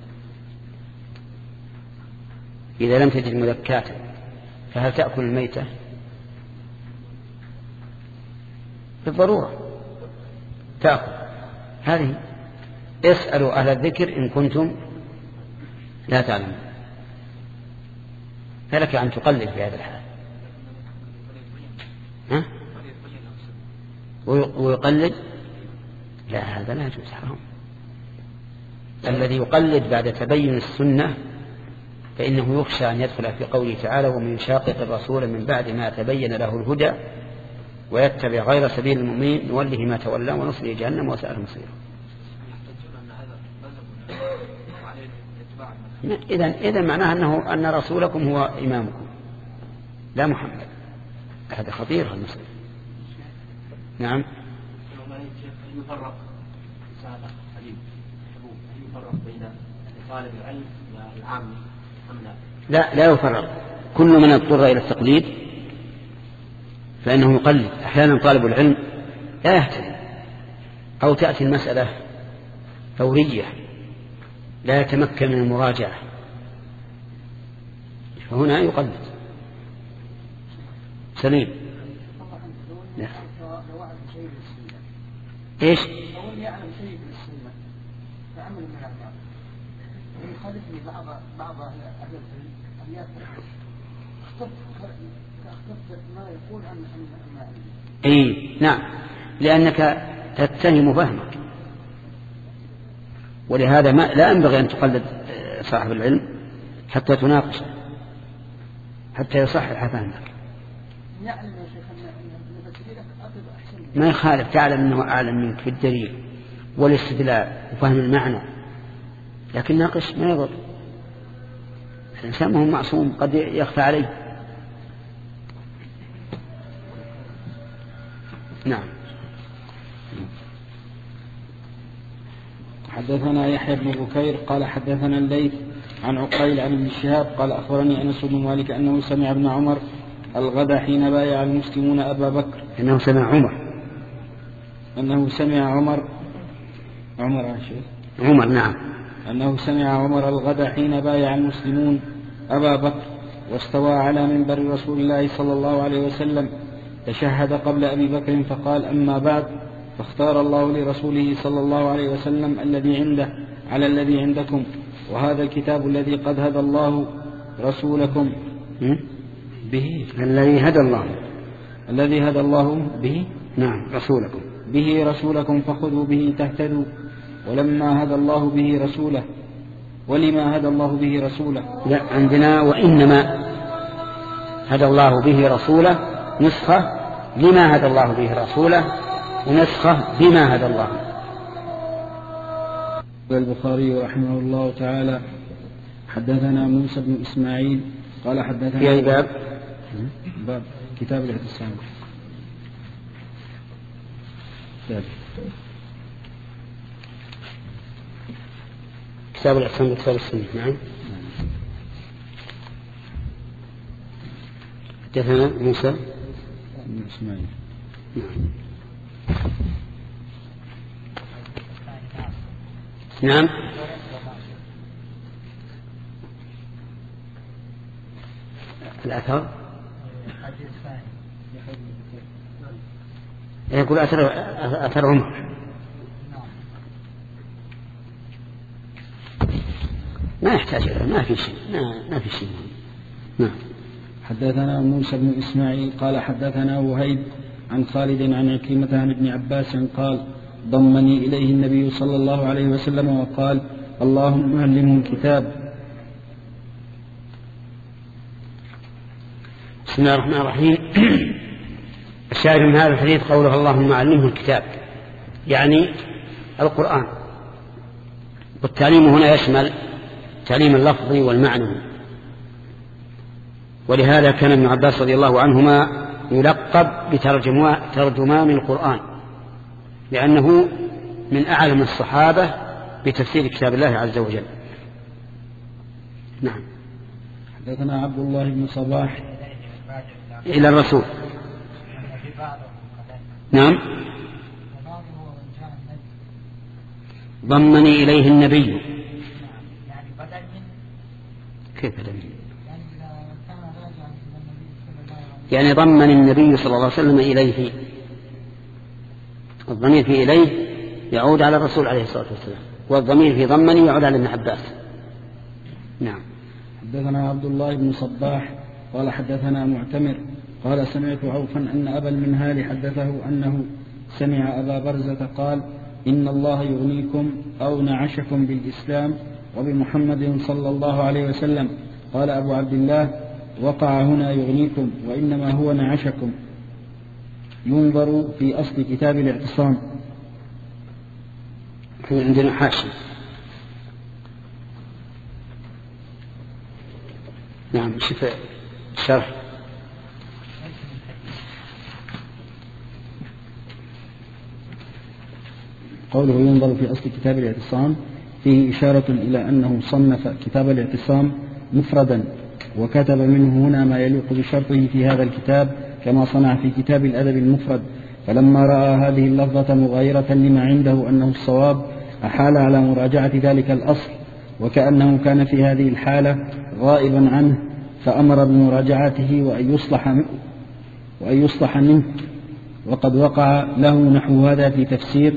إذا لم تجد مذكاة فهل تأكل الميتة؟ بالضرورة تأكل. هذه اسألوا أهل الذكر إن كنتم لا تعلمون. فلك أن تقلل في هذا الحال. ها؟ ويقلد؟ لا، هذا لا يجوز، حرام. الذي يقلد بعد تبين السنة فإنه يخشى أن يدخل في قوله تعالى: ومن يشاقق الرسول من بعد ما تبين له الهدى ويتبع غير سبيل المؤمنين نوله ما تولى ونصله جهنم وساءت مصيره. إذن إذن معناها أنه أن رسولكم هو إمامكم لا محمد. هذا خطير هذا المسألة. نعم. يفرق يفرق بين طالب العلم والعام أم لا؟ لا لا يفرق. كل من اضطر إلى التقليد فإنه يقلد. أحيانا طالب العلم لا يهتدي أو تأتي المسألة فورية لا يتمكن من المراجعة فهنا يقلد. سليم. لا. ايش؟ هو يعلم شيء من السنة فعمل من الأعمال ويخالفني بعض بعض أهل العلم أن يأخذ اختفت ما يقول عن عن اي نعم، لأنك تتهم فهمك، ولهذا ما لا ينبغي أن تقلد صاحب العلم حتى تناقشه حتى يصحح فهمك. ما يخالف، تعلم أنه أعلم منك في الدليل والاستدلال وفهم المعنى، لكن ناقش ما يضر. الإنسان ما هو معصوم، قد يخفى عليه. نعم. حدثنا يحيى بن بكير قال حدثنا الليث عن عقيل عن ابن شهاب قال أخبرني أنس بن مالك أنه سمع ابن عمر الغدا حين بايع المسلمون أبا بكر. أنه سمع عمر أنه سمع عمر عمر عشير عمر نعم أنه سمع عمر الغدا حين بايع المسلمون أبا بكر واستوى على منبر رسول الله صلى الله عليه وسلم، تشهد قبل أبي بكر فقال: أما بعد، فاختار الله لرسوله صلى الله عليه وسلم الذي عنده على الذي عندكم، وهذا الكتاب الذي قد هدى الله رسولكم به الذي هدى الله الذي هدى الله به نعم رسولكم به رسولكم فخذوا به تهتدوا. ولما هدى الله به رسوله ولما هدى الله به رسوله لا عندنا وإنما هدى الله به رسوله نسخة لما هدى الله به رسوله ونسخة بما هدى الله. البخاري رحمه الله تعالى حدثنا موسى بن إسماعيل قال حدثنا في أي باب؟ باب كتاب الاعتصام. كتاب الاعتصام بكتاب السنة. نعم. حدثنا موسى بن إسماعيل. نعم. الأثر يقول أثر أثر عمر ما يحتاج إلى ما في شيء ما في شيء. نعم. حدثنا موسى بن إسماعيل قال حدثنا وهيب عن خالد عن عكرمة عن ابن عباس قال: ضمني إليه النبي صلى الله عليه وسلم وقال: اللهم علمه الكتاب. بسم الله الرحمن الرحيم. الشاهد من هذا الحديث قوله: اللهم علمه الكتاب، يعني القرآن. والتعليم هنا يشمل تعليم اللفظي والمعنوي، ولهذا كان ابن عباس رضي الله عنهما يلقب بترجمان القرآن، لأنه من أعلم الصحابة بتفسير كتاب الله عز وجل. نعم. حدثنا عبد الله بن صباح إلى الرسول. نعم. ضمني إليه النبي. يعني بدل من كيف بدل من؟ يعني إذا كان راجعا إلى النبي صلى الله عليه وسلم يعني ضمن النبي صلى الله عليه وسلم إليه. الضمير في إليه يعود على الرسول عليه الصلاة والسلام، والضمير في ضمني يعود على ابن عباس. نعم. حدثنا عبد الله بن صباح قال حدثنا معتمر قال سمعت عوفا أن أبا المنهال حدثه أنه سمع أبا برزة قال إن الله يغنيكم أو نعشكم بالإسلام وبمحمد صلى الله عليه وسلم. قال أبو عبد الله وقع هنا يغنيكم وإنما هو نعشكم. ينظر في أصل كتاب الاعتصام. عندنا حاشي. نعم. شوف الشرح. قوله ينظر في أصل كتاب الاعتصام فيه إشارة إلى أنه صنف كتاب الاعتصام مفردا وكتب منه هنا ما يليق بشرطه في هذا الكتاب كما صنع في كتاب الأدب المفرد، فلما رأى هذه اللفظة مغايرة لما عنده أنه الصواب أحال على مراجعة ذلك الأصل، وكأنه كان في هذه الحالة غائبا عنه فأمر بمراجعته وأن يصلح منه, وأن يصلح منه وقد وقع له نحو هذا في تفسير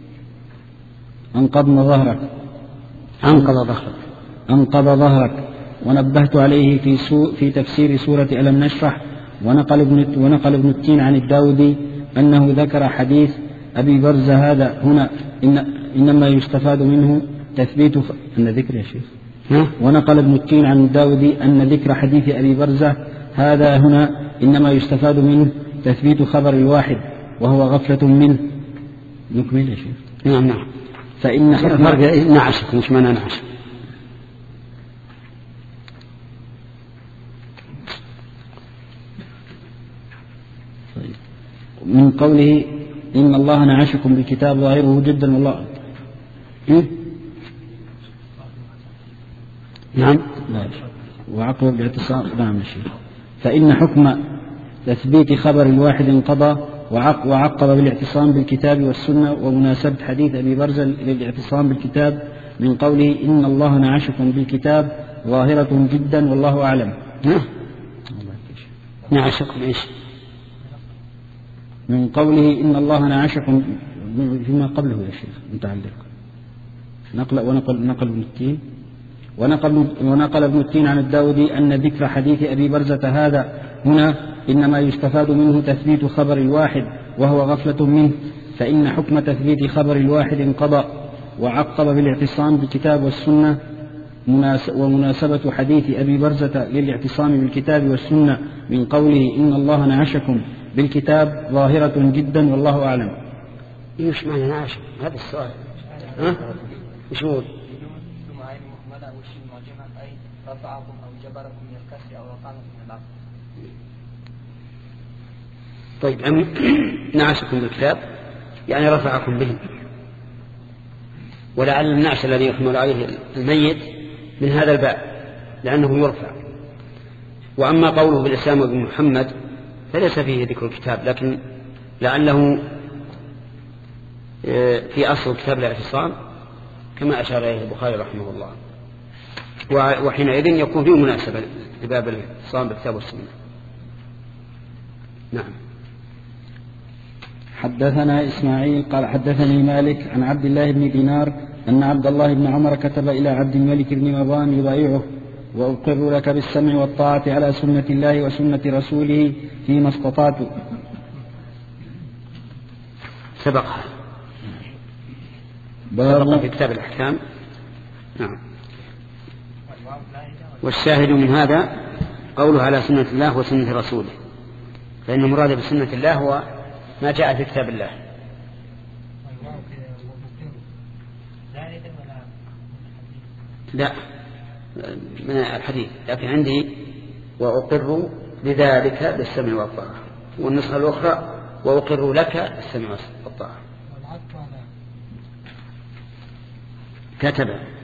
أنقضنا ظهرك أنقض ظهرك أنقض ظهرك ونبهت عليه في, سو في تفسير سورة ألم نشرح. ونقل ابن, ونقل ابن التين عن الداودي أنه ذكر حديث أبي برزة هذا هنا إن إنما يستفاد منه تثبيت ف... أن ذكر يا شيخ. ونقل ابن التين عن الداودي أن ذكر حديث أبي برزة هذا هنا إنما يستفاد منه تثبيت خبر الواحد وهو غفلة منه. نكمل يا شيخ. نعم نعم. فإن فرق نعشك مش معنى نعشك. من قوله إن الله نعشكم بالكتاب ظاهره جدا والله نعم وعقب بالاعتصام. نعم الشيخ. فإن حكم تثبيت خبر الواحد انقضى وعقب بالاعتصام بالكتاب والسنة ومناسبة حديث أبي برزة للاعتصام بالكتاب من قوله إن الله نعشكم بالكتاب ظاهرة جدا والله أعلم. نعشكم إيش؟ من قوله إن الله نعشكم فيما قبله يا شيخ متعلق. نقل ونقل نقل ابن التين ونقل ونقل ابن التين عن الداودي أن ذكر حديث أبي برزة هذا هنا إنما يستفاد منه تثبيت خبر الواحد وهو غفلة منه، فإن حكم تثبيت خبر الواحد انقضى وعقب بالاعتصام بالكتاب والسنة ومناسبة حديث أبي برزة للاعتصام بالكتاب والسنة من قوله إن الله نعشكم بالكتاب ظاهرة جدا والله أعلم. إيش معنى نعش؟ هذا السؤال. ها؟ إيش هو؟ رفعكم أو جبركم من الكسر أو رفعكم من الأرض. طيب عم نعشكم بالكتاب يعني رفعكم به، ولعل النعش الذي يحمل عليه الميت من هذا الباب لأنه يرفع. وأما قوله بالإسلام وابن محمد فليس فيه ذكر الكتاب، لكن لعله في أصل كتاب الاعتصام كما أشار إليه البخاري رحمه الله، وحينئذ يكون فيه مناسبة لباب الاعتصام بالكتاب والسنة. نعم. حدثنا إسماعيل قال حدثني مالك عن عبد الله بن دينار أن عبد الله بن عمر كتب إلى عبد الملك بن مروان يبايعه وأقر لك بالسمع والطاعة على سنة الله وسنة رسوله فيما استطعت. سبقها سبق في كتاب الأحكام. نعم. والشاهد من هذا قوله على سنة الله وسنة رسوله، فإن مراد بسنة الله هو ما جاء في كتاب الله. لا من الحديث، لكن عندي وأقر بذلك بالسمع والطاعة، والنسخة الأخرى وأقر لك بالسمع والطاعة. كتب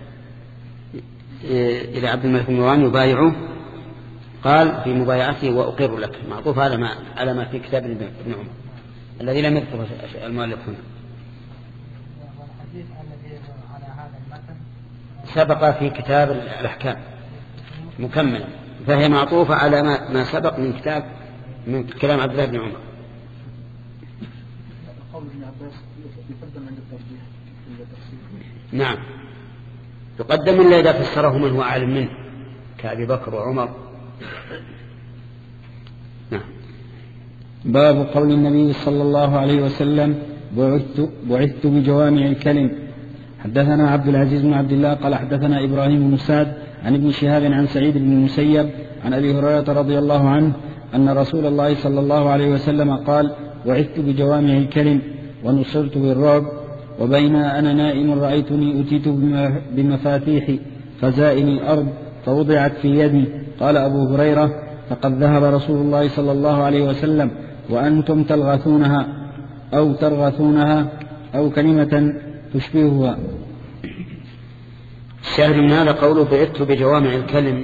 إلى عبد الملك بن مروان يبايعه، قال في مبايعته وأقر لك، معطوف على ما على ما في كتاب ابن عمر الذي لم يذكره المؤلف هنا. سبق في كتاب الأحكام مكملا، فهي معطوفة على ما, ما سبق من كتاب من كلام عبد الله بن عمر. نعم يقدم إلا إذا فسره من هو أعلم منه كأبي بكر وعمر. نعم. باب قول النبي صلى الله عليه وسلم بعثت, بعثت بجوامع الكلم. حدثنا عبد العزيز بن عبد الله قال حدثنا إبراهيم بن سعد عن ابن شهاب عن سعيد بن المسيب عن أبي هريرة رضي الله عنه أن رسول الله صلى الله عليه وسلم قال بعثت بجوامع الكلم ونصرت بالرعب وبين أنا نائم رأيتني أتيت بمفاتيح خزائن الأرض فوضعت في يدي. قال أبو هريرة فقد ذهب رسول الله صلى الله عليه وسلم وأنتم تلغثونها أو ترغثونها أو كلمة تشبهها. الشاهد من هذا قوله بعثت بجوامع الكلم،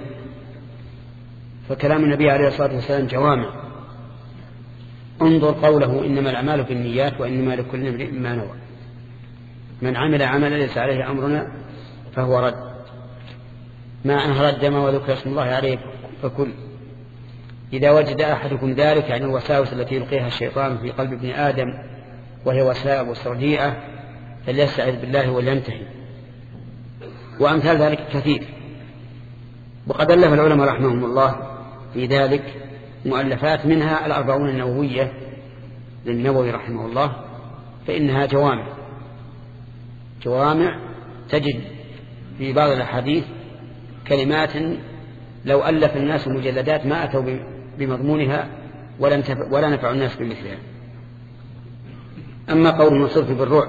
فكلام النبي عليه الصلاة والسلام جوامع. انظر قوله إنما الأعمال بالنيات وإنما لكل امرئ ما نوى. من عمل عملا ليس عليه أمرنا فهو رد. ما أنهر الدم وذكر اسم الله عليه فكل. إذا وجد أحدكم ذلك يعني الوساوس التي يلقيها الشيطان في قلب ابن آدم وهي وساوس رديئة فليستعذ بالله ولينتهي. وأمثال ذلك كثير، وقد ألف العلماء رحمهم الله في ذلك مؤلفات منها الأربعون النووية للنووي رحمه الله، فإنها جوامع جوامع تجد في بعض الأحاديث كلمات لو ألف الناس مجلدات ما أتوا بمضمونها ولا نفع الناس بمثلها. أما قول نصرت بالرعب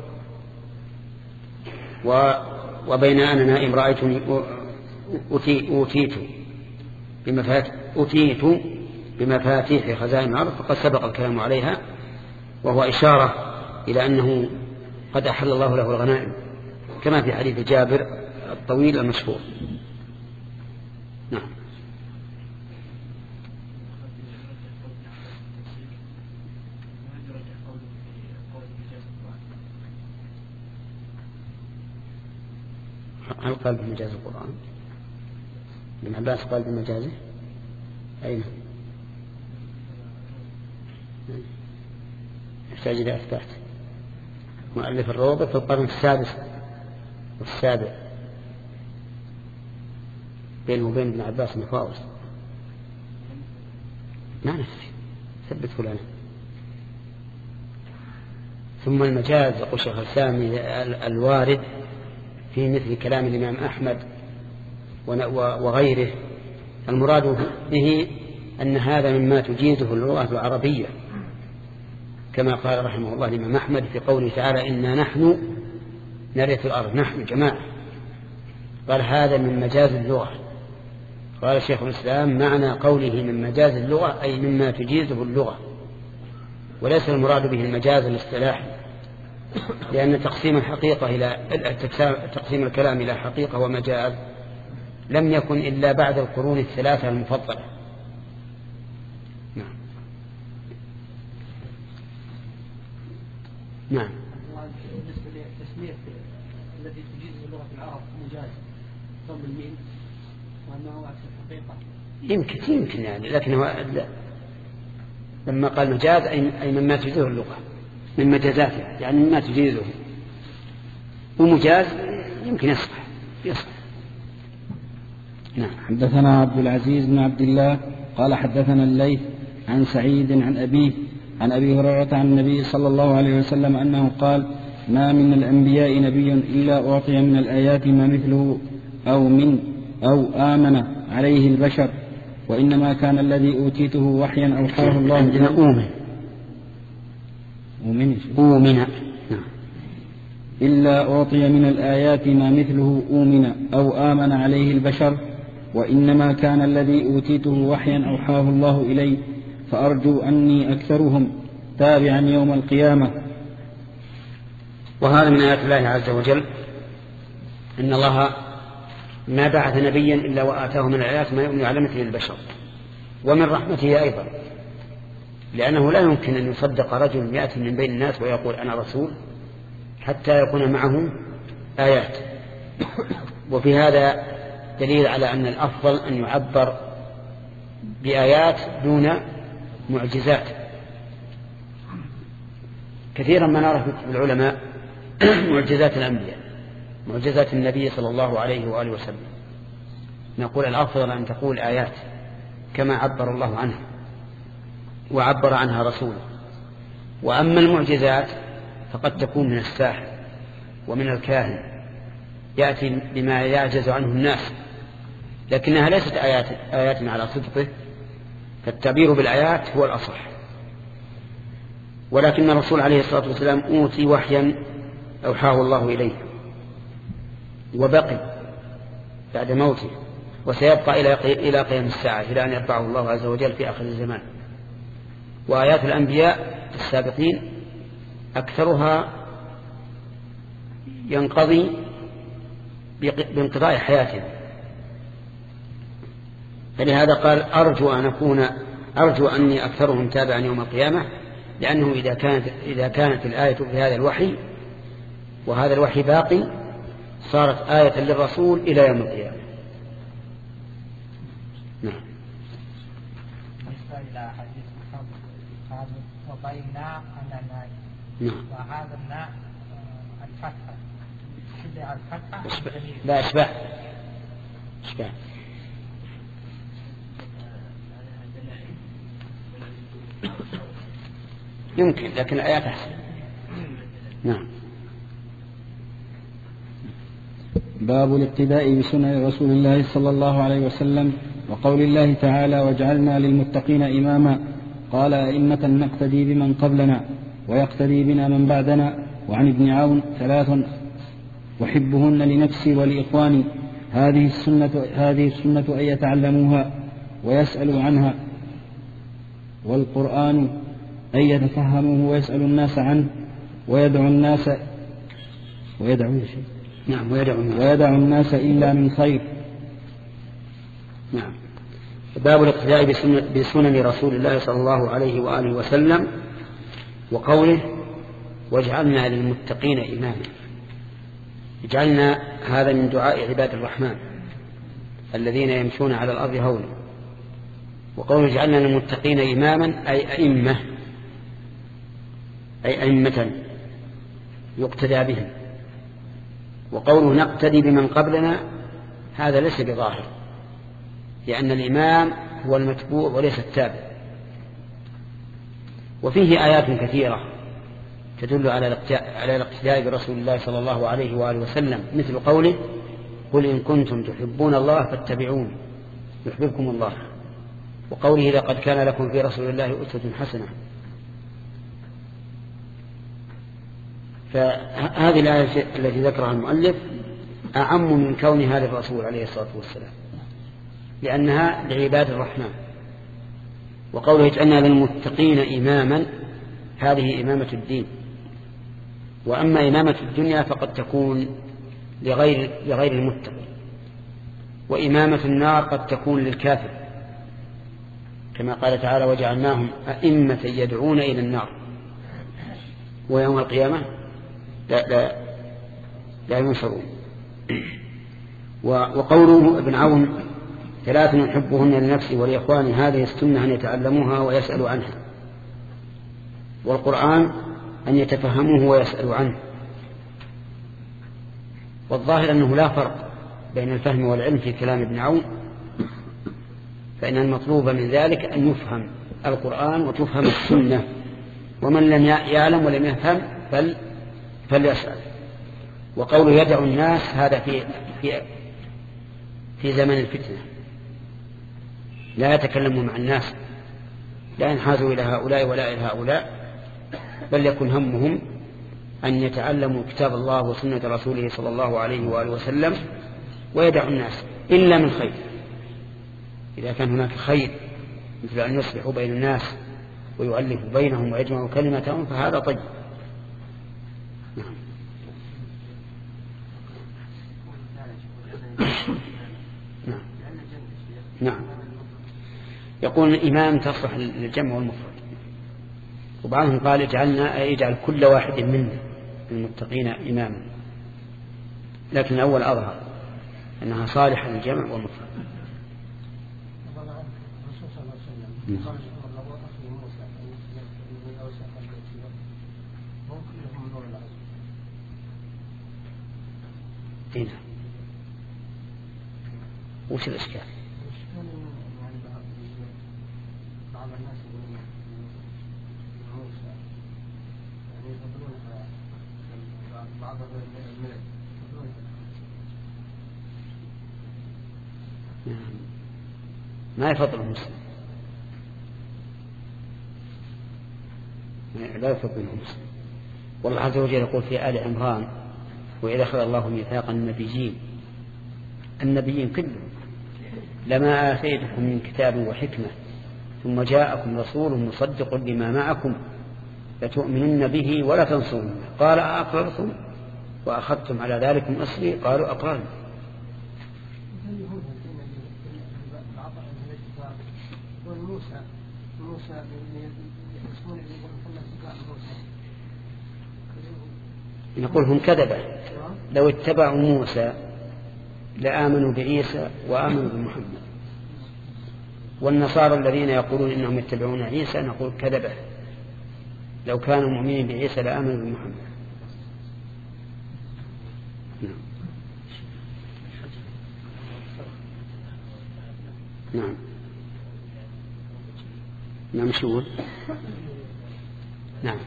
وبين أنا نائم رأيتني أوتيت بمفاتيح أوتيت بمفاتيح خزائن الأرض فقد سبق الكلام عليها، وهو إشارة إلى أنه قد أحل الله له الغنائم كما في حديث جابر الطويل المشهور. نعم. هل قال بمجاز القرآن؟ ابن عباس قال بمجازه؟ أين؟ يحتاج إلى إثبات. مؤلف الروضة في القرن السادس والسابع بينه وبين ابن عباس مفاوض. ما نفسي ثبته لنا. ثم المجاز يقول شيخ السامي الوارد في مثل كلام الإمام أحمد وغيره المراد به أن هذا مما تجيزه اللغة العربية، كما قال رحمه الله الإمام أحمد في قوله تعالى إنا نحن نرث الأرض، نحن جماعة. قال هذا من مجاز اللغة. قال شيخ الإسلام معنى قوله من مجاز اللغة أي مما تجيزه اللغة، وليس المراد به المجاز الاصطلاحي، لأن تقسيم الحقيقة إلى تقسيم الكلام إلى حقيقة ومجاز لم يكن إلا بعد القرون الثلاثة المفضلة. نعم. نعم. بالنسبة للتسمية التي تجيز لغة العرب مجاز ضم الميم وأنه عكس الحقيقة يمكن يمكن يعني، لكنه لما قال مجاز أي مما تجيزه اللغة من مجازاتها، يعني مما تجيزه، ومجاز يمكن يصح يصح. نعم. حدثنا عبد العزيز بن عبد الله قال حدثنا الليث عن سعيد عن أبيه عن أبي هريرة عن النبي صلى الله عليه وسلم أنه قال ما من الأنبياء نبي إلا أعطي من الآيات ما مثله أو من أو آمن عليه البشر، وإنما كان الذي أوتيته وحيا أوحاه الله. عندنا أؤمن أؤمن أؤمن إلا أعطي من الآيات ما مثله أؤمن أو آمن عليه البشر، وإنما كان الذي أوتيته وحيا أوحاه الله إلي، فأرجو أني أكثرهم تابعا يوم القيامة. وهذا من آيات الله عز وجل إن الله ما بعث نبيا إلا وآتاه من الآيات ما يؤمن على مثل البشر، ومن رحمته أيضا، لأنه لا يمكن أن يصدق رجل يأتي من بين الناس ويقول أنا رسول حتى يكون معه آيات. وفي هذا دليل على أن الأفضل أن يعبر بآيات دون معجزات. كثيرا ما نرى في العلماء معجزات الأنبياء، معجزات النبي صلى الله عليه وآله وسلم، نقول الأفضل أن تقول آيات كما عبر الله عنها وعبر عنها رسوله. وأما المعجزات فقد تكون من الساحر ومن الكاهن، يأتي بما يعجز عنه الناس، لكنها ليست آيات, آيات على صدقه، فالتعبير بالآيات هو الأصح. ولكن الرسول عليه الصلاة والسلام أوتي وحيا أوحاه الله إليه وبقي بعد موته، وسيبقى إلى قيام الساعة إلى أن يرفعه الله عز وجل في آخر الزمان. وآيات الأنبياء السابقين أكثرها ينقضي بانقضاء حياتهم، فلهذا قال أرجو أن أكون أرجو أني أكثرهم تابعا يوم القيامة، لأنه إذا كانت, إذا كانت الآية في هذا الوحي وهذا الوحي باقي صارت آية للرسول إلى يوم القيامة. نعم. بالنسبة إلى حديث محمد وبينا أن الناء نعم. وهذا الناء الفتحة شبه الفتحة لا أشبه أشبه يمكن، لكن الآيات أحسن. نعم. باب الاقتداء بسنن رسول الله صلى الله عليه وسلم وقول الله تعالى وجعلنا للمتقين إماما. قال أئمة نقتدي بمن قبلنا ويقتدي بنا من بعدنا. وعن ابن عون ثلاث أحبهن لنفسي ولإخواني، هذه السنة, هذه السنة أن يتعلموها ويسألوا عنها، والقرآن أن يتفهموه ويسأل الناس عنه ويدعو الناس ويدعو شيء نعم ويدعو الناس, ويدعو الناس إلا من خير. نعم. باب الاقتداء بسنن رسول الله صلى الله عليه وآله وسلم وقوله واجعلنا للمتقين إماما. اجعلنا هذا من دعاء عباد الرحمن الذين يمشون على الأرض هونا. وقوله اجعلنا للمتقين إماما أي أئمة، أي أئمة يقتدى بهم. وقوله نقتدي بمن قبلنا هذا ليس بظاهر، لأن الإمام هو المتبوع وليس التابع. وفيه آيات كثيرة تدل على الاقتداء برسول الله صلى الله عليه وآله وسلم، مثل قوله قل إن كنتم تحبون الله فاتبعون يحببكم الله. وقوله لقد كان لكم في رسول الله أسوة حسنة. فهذه الآية التي ذكرها المؤلف أعم من كونها للرسول عليه الصلاة والسلام، لأنها لعباد الرحمن. وقوله اجعلنا للمتقين إماما هذه إمامة الدين. وأما إمامة الدنيا فقد تكون لغير, لغير المتقي، وإمامة النار قد تكون للكافر، كما قال تعالى وجعلناهم أئمة يدعون إلى النار ويوم القيامة لا, لا, لا ينصرون. وقوله ابن عون ثلاث يحبهن لنفسي ولإخواني، هذه السنة أن يتعلموها ويسألوا عنها، والقرآن أن يتفهموه ويسألوا عنه. والظاهر أنه لا فرق بين الفهم والعلم في كلام ابن عون، فإن المطلوب من ذلك أن يفهم القرآن وتفهم السنة، ومن لم يعلم ولم يفهم فل فليسأل. وقوله يدعو الناس هذا في في في زمن الفتنة، لا يتكلم مع الناس، لا ينحازوا إلى هؤلاء ولا إلى هؤلاء، بل يكون همهم أن يتعلموا كتاب الله وسنة رسوله صلى الله عليه وآله وسلم ويدعو الناس إلا من خير. إذا كان هناك خير مثل أن يصلحوا بين الناس ويؤلفوا بينهم ويجمعوا كلمتهم فهذا طيب. نعم. نعم. نعم. يقول الإمام تصلح للجمع والمفرد، وبعضهم قال اجعلنا أي اجعل كل واحد منا للمتقين إماما، لكن الأول أظهر أنها صالحة للجمع والمفرد. هنا وش الإشكال؟ بعض الناس يقولون موسى يعني يفضلونها بعض الملل ما يفضل المسلم، لا يفضل المسلم. والله عز وجل يقول في آل عمران: وإذا أخذ الله ميثاق النبيين النبيين كلهم لما آتيتكم من كتاب وحكمة ثم جاءكم رسول مصدق لما معكم لتؤمنن به ولا تنصرونه قال أقررتم وأخذتم على ذلكم أصلي قالوا أقررنا. نقول هم كذبة، لو اتبعوا موسى لآمنوا بعيسى وآمنوا بمحمد. والنصارى الذين يقولون إنهم يتبعون عيسى نقول كذبة، لو كانوا مؤمنين بعيسى لآمنوا بمحمد. نعم نعم شو نعم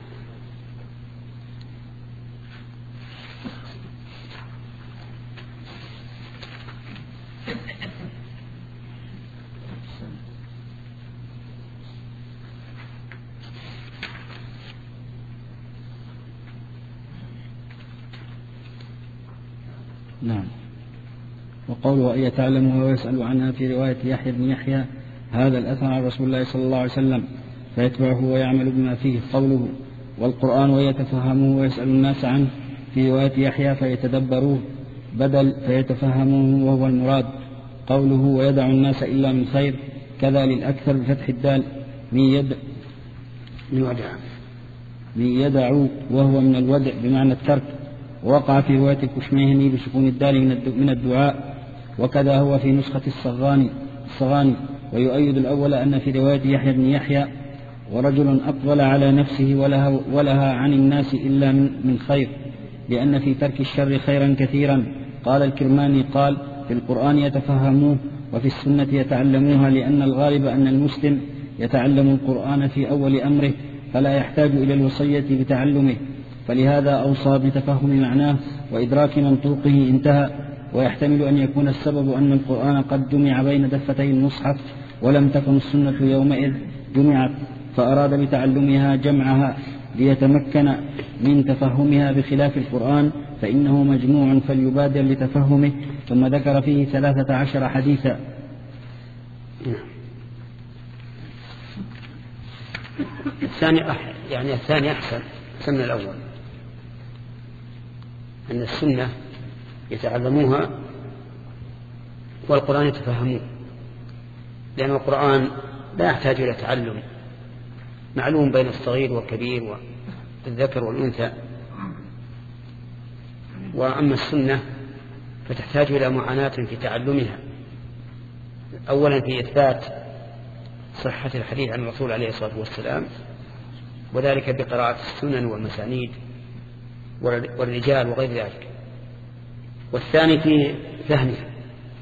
نعم. وقوله أن يتعلمها ويسأل عنها في رواية يحيى بن يحيى هذا الأثر عن رسول الله صلى الله عليه وسلم فيتبعه ويعمل بما فيه. قوله والقرآن ويتفهموه ويسأل الناس عنه في رواية يحيى فيتدبروه بدل فيتفهموه وهو المراد. قوله ويدع الناس إلا من خير كذا للأكثر بفتح الدال من يد من ودع من يدع وهو من الودع بمعنى الترك. وقع في رواية الكشميهني بسكون الدال من الدعاء وكذا هو في نسخة الصغاني, الصغاني. ويؤيد الأول أن في رواية يحيى بن يحيى ورجل أقبل على نفسه ولها, ولها عن الناس إلا من خير لأن في ترك الشر خيرا كثيرا. قال الكرماني قال في القرآن يتفهموه وفي السنة يتعلموها لأن الغالب أن المسلم يتعلم القرآن في أول أمره فلا يحتاج إلى الوصية بتعلمه، فلهذا أوصى بتفهم معناه وإدراك منطوقه انتهى. ويحتمل أن يكون السبب أن القرآن قد جمع بين دفتي المصحف ولم تكن السنة يومئذ جمعت فأراد بتعلمها جمعها ليتمكن من تفهمها بخلاف القرآن فإنه مجموع فليبادر لتفهمه. ثم ذكر فيه ثلاثة عشر حديثا. الثاني يعني الثاني أحسن من الأول، أن السنة يتعلموها والقرآن يتفهموه، لأن القرآن لا يحتاج إلى تعلم، معلوم بين الصغير والكبير والذكر والأنثى. وأما السنة فتحتاج إلى معاناة في تعلمها، أولا في إثبات صحة الحديث عن الرسول عليه الصلاة والسلام وذلك بقراءة السنن والمسانيد والرجال وغير ذلك، والثاني في فهمها.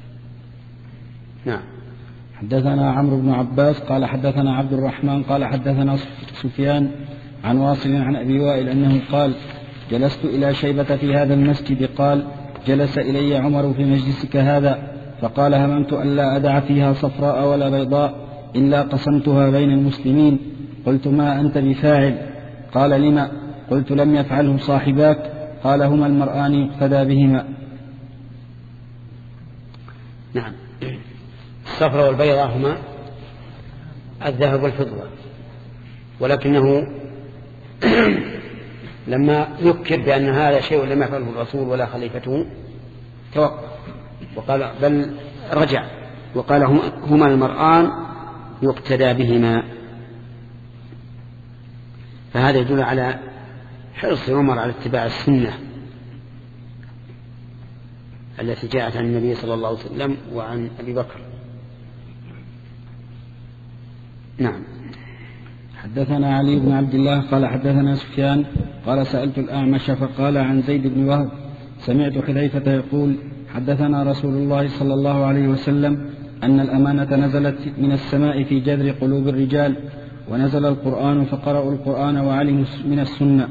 نعم. حدثنا عمرو بن عباس قال حدثنا عبد الرحمن قال حدثنا سفيان عن واصل عن أبي وائل أنه قال جلست إلى شيبة في هذا المسجد قال جلس إلي عمر في مجلسك هذا فقال هممت أن لا أدع فيها صفراء ولا بيضاء إلا قسمتها بين المسلمين. قلت ما أنت بفاعل؟ قال لما؟ قلت لم يفعله صاحباك؟ قال هما المرآن يقتدى بهما. نعم. الصفراء والبيضاء هما الذهب والفضة، ولكنه لما ذكر بأن هذا شيء لم يفعله الرسول ولا خليفته توقف وقال بل رجع وقال هما المرآن يقتدى بهما. فهذا يدل على حرص عمر على اتباع السنة التي جاءت عن النبي صلى الله عليه وسلم وعن أبي بكر. نعم. حدثنا علي بن عبد الله قال حدثنا سفيان قال سألت الأعمش فقال عن زيد بن وهب سمعت حذيفة يقول حدثنا رسول الله صلى الله عليه وسلم أن الأمانة نزلت من السماء في جذر قلوب الرجال ونزل القرآن فقرأوا القرآن وعلموا من السنة.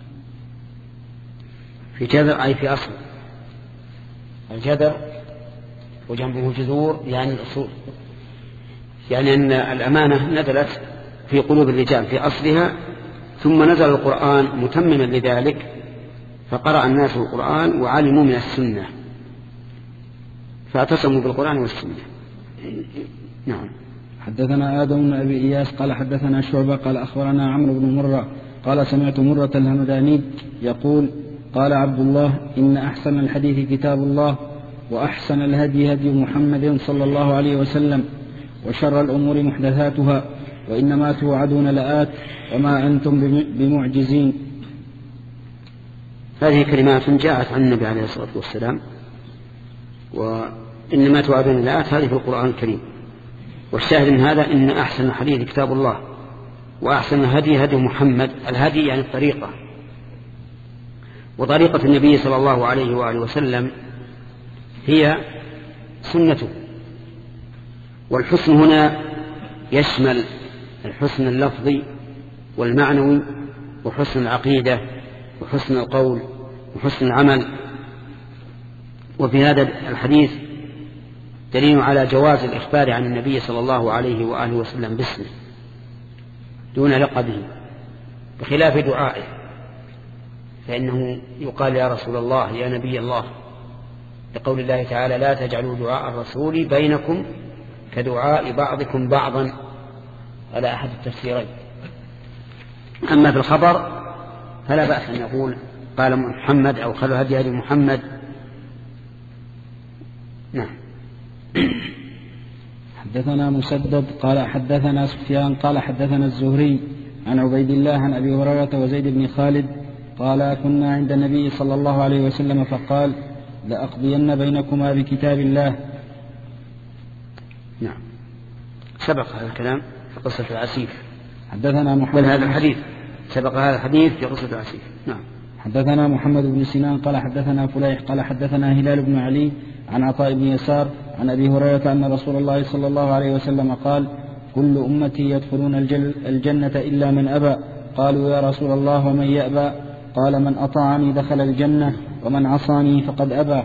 في جذر أي في أصل. الجذر وجنبه جذور يعني الأصول، يعني أن الأمانة نزلت في قلوب الرجال في أصلها، ثم نزل القرآن متمما لذلك فقرأ الناس القرآن وعلموا من السنة فاعتصموا بالقرآن والسنة. نعم. حدثنا آدم بن أبي إياس قال حدثنا شعبة قال أخبرنا عمرو بن مرة قال سمعت مرة الهمداني يقول قال عبد الله إن أحسن الحديث كتاب الله وأحسن الهدي هدي محمد صلى الله عليه وسلم وشر الأمور محدثاتها وإنما توعدون لآت وما أنتم بمعجزين. هذه كلمات جاءت عن النبي عليه الصلاة والسلام، وإنما توعدون لآت هذه في القرآن الكريم. والشاهد من هذا إن أحسن الحديث كتاب الله وأحسن الهدي هدي محمد. الهدي يعني الطريقة، وطريقة النبي صلى الله عليه وآله وسلم هي سنته. والحسن هنا يشمل الحسن اللفظي والمعنوي وحسن العقيدة وحسن القول وحسن العمل. وفي هذا الحديث دليل على جواز الإخبار عن النبي صلى الله عليه وآله وسلم باسمه دون لقبه، بخلاف دعائه فإنه يقال يا رسول الله يا نبي الله، لقول الله تعالى لا تجعلوا دعاء الرسول بينكم كدعاء بعضكم بعضا على أحد التفسيرين. أما في الخبر فلا بأس أن يقول قال محمد أو قال هدي هدي محمد. نعم. حدثنا مسدد قال حدثنا سفيان قال حدثنا الزهري عن عبيد الله عن أبي هريرة وزيد بن خالد قال كنا عند النبي صلى الله عليه وسلم فقال لأقضين بينكما بكتاب الله. نعم. سبق هذا الكلام في قصة العسيف. حدثنا محمد هذا الحديث سبق هذا الحديث في قصة العسيف. نعم. حدثنا محمد بن سنان قال حدثنا فليح قال حدثنا هلال بن علي عن عطاء بن يسار عن أبي هريرة أن رسول الله صلى الله عليه وسلم قال كل أمتي يدخلون الجنة إلا من أبى. قالوا يا رسول الله ومن يأبى؟ قال من أطاعني دخل الجنة ومن عصاني فقد أبى.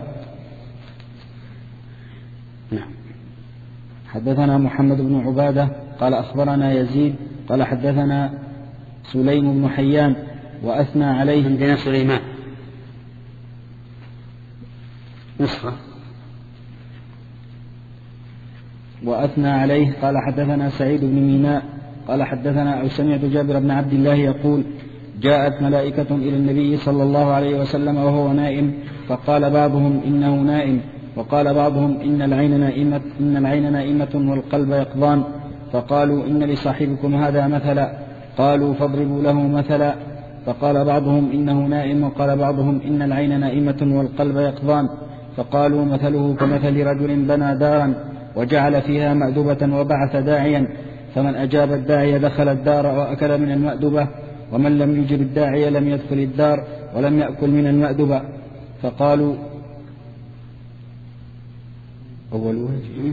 نعم. حدثنا محمد بن عبادة قال أخبرنا يزيد قال حدثنا سليم بن حيان وأثنى عليه عندنا سليمان نسخة وأثنى عليه قال حدثنا سعيد بن ميناء قال حدثنا أو سمعت جابر بن عبد الله يقول جاءت ملائكة إلى النبي صلى الله عليه وسلم وهو نائم فقال بعضهم إنه نائم وقال بعضهم إن العين نائمة, إن العين نائمة والقلب يقظان فقالوا إن لصاحبكم هذا مثلا قالوا فاضربوا له مثلا فقال بعضهم إنه نائم وقال بعضهم إن العين نائمة والقلب يقظان فقالوا مثله كمثل رجل بنى دارا وجعل فيها مأدبة وبعث داعيا فمن أجاب الداعي دخل الدار وأكل من المأدبة ومن لم يجب الداعي لم يدخل الدار ولم يأكل من المأدبة. فقالوا أولوها,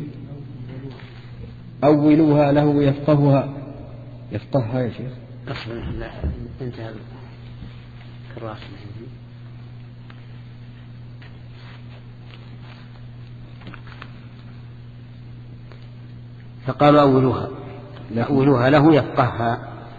أولوها له يفقهها يفقهها يا شيخ أصلا لا انتهى كراس. فقالوا أولوها أولوها له يفقهها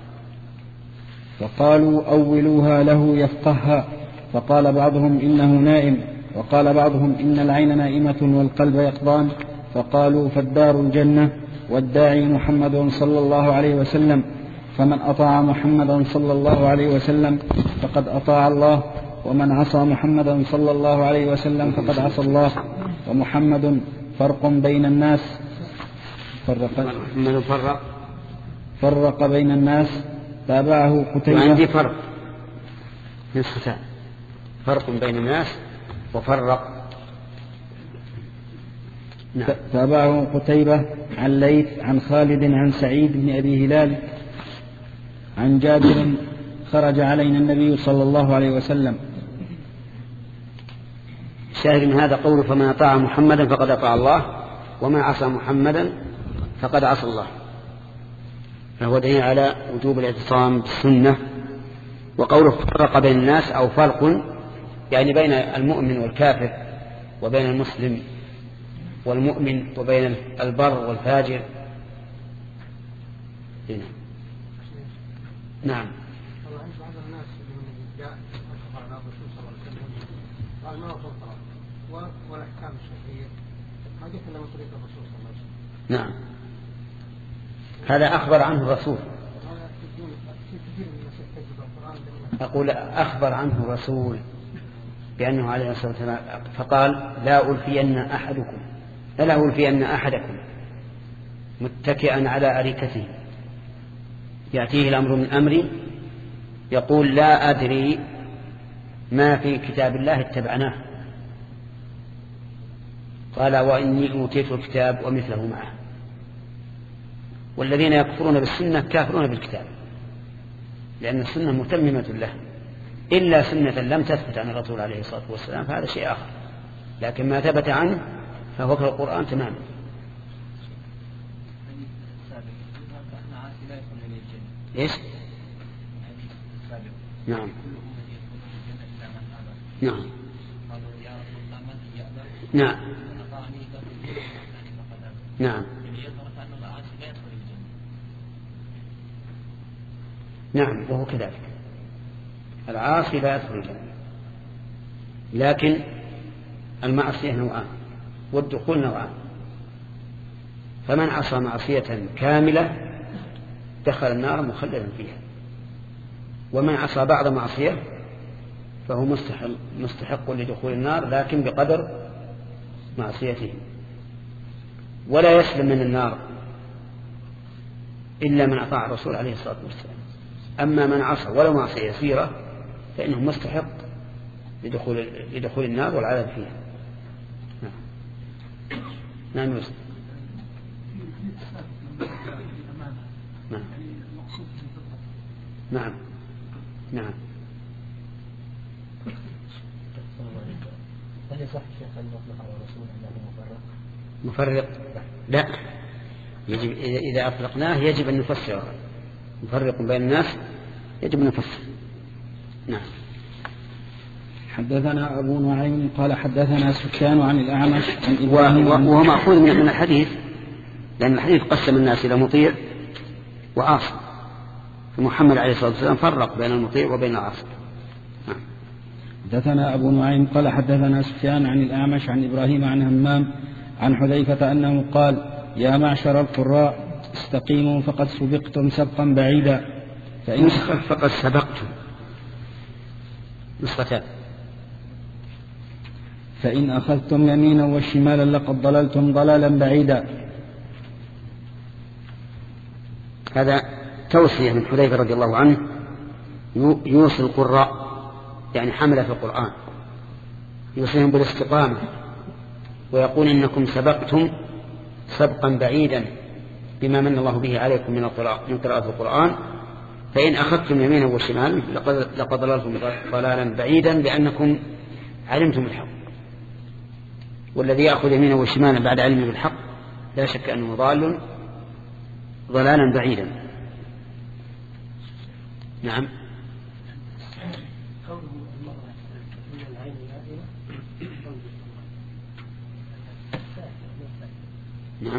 فقالوا أولوها له يفقهها فقال بعضهم إنه نائم وقال بعضهم إن العين نائمة والقلب يقظان فقالوا فالدار الجنة والداعي محمد صلى الله عليه وسلم فمن أطاع محمدا صلى الله عليه وسلم فقد أطاع الله ومن عصى محمدا صلى الله عليه وسلم فقد عصى الله ومحمد فرق بين الناس فرق من فرق فرق بين الناس تابعه قتيبة. وعندي فرق نسختان، فرق بين الناس وفرق. نعم. تابعه قتيبة عن ليث عن خالد عن سعيد بن أبي هلال عن جابر خرج علينا النبي صلى الله عليه وسلم. شاهد من هذا قوله فمن أطاع محمدا فقد أطاع الله وما عصى محمدا فقد عصى الله، فهو دليل على وجوب الاعتصام بالسنة. وقوله فرق بين الناس أو فرق يعني بين المؤمن والكافر وبين المسلم والمؤمن وبين البر والفاجر. هنا. نعم. بعض الناس من جاء أخبر عن الرسول صلى الله عليه وسلم قال ما هو الطلاق والأحكام الشرعية حاجة إلى من طريق الرسول صلى الله عليه وسلم. نعم، هذا أخبر عنه الرسول. أقول أخبر عنه الرسول بأنه عليه الصلاة والسلام فقال لا ألفين أحدكم لا ألفين أحدكم متكئا على أريكته يأتيه الأمر من أمري يقول لا أدري ما في كتاب الله اتبعناه، قال وإني أوتيت الكتاب ومثله معه. والذين يكفرون بالسنة كافرون بالكتاب، لأن السنة متممة له، إلا سنة لم تثبت عن الرسول عليه الصلاة والسلام فهذا شيء آخر، لكن ما ثبت عنه فهو كالقرآن تماما. إيش؟ نعم نعم نعم نعم نعم وهو كذلك، العاصي لا يدخل الجنة، لكن المعصية نوعان والدخول نوعان، فمن عصى معصية كاملة دخل النار مخلدا فيها، ومن عصى بعض معصية فهو مستحق, مستحق لدخول النار لكن بقدر معصيته، ولا يسلم من النار إلا من أطاع الرسول عليه الصلاة والسلام. أما من عصى ولو معصية يسيرة فإنه مستحق لدخول, لدخول النار والعذاب فيها. نعم نعم يوسف. نعم نعم نعم. هل يصح الشيخ أن يطلق على الرسول أنه مفرق؟ مفرق؟ لا، يجب إذا أطلقناه يجب أن نفسره، مفرق بين الناس يجب أن نفسر. نعم. حدثنا أبو نعيم قال حدثنا سفيان عن الأعمش عن إبراهيم وهو مأخوذ من الحديث، لأن الحديث قسم الناس إلى مطيع وعاصي، فمحمد عليه الصلاة والسلام فرق بين المطيع وبين العاصي. نعم. حدثنا أبو نعيم قال حدثنا سفيان عن الأعمش عن إبراهيم عن همام عن حذيفة أنه قال يا معشر القراء استقيموا فقد سبقتم سبقا بعيدا فإن فقد سبقتم نسختان فإن أخذتم يمينا وشمالا لقد ضللتم ضلالا بعيدا. هذا توصية من حذيفة رضي الله عنه يوصي القراء يعني حملة في القرآن، يوصيهم بالاستقامة ويقول إنكم سبقتم سبقا بعيدا بما من الله به عليكم من قراءة القرآن، فإن أخذتم يمينا وشمالا لقد ضللتم ضلالا بعيدا لأنكم علمتم الحق، والذي يأخذ يمينا وشمالا بعد علمه بالحق لا شك أنه ضال ضلالا بعيدا. نعم. نعم.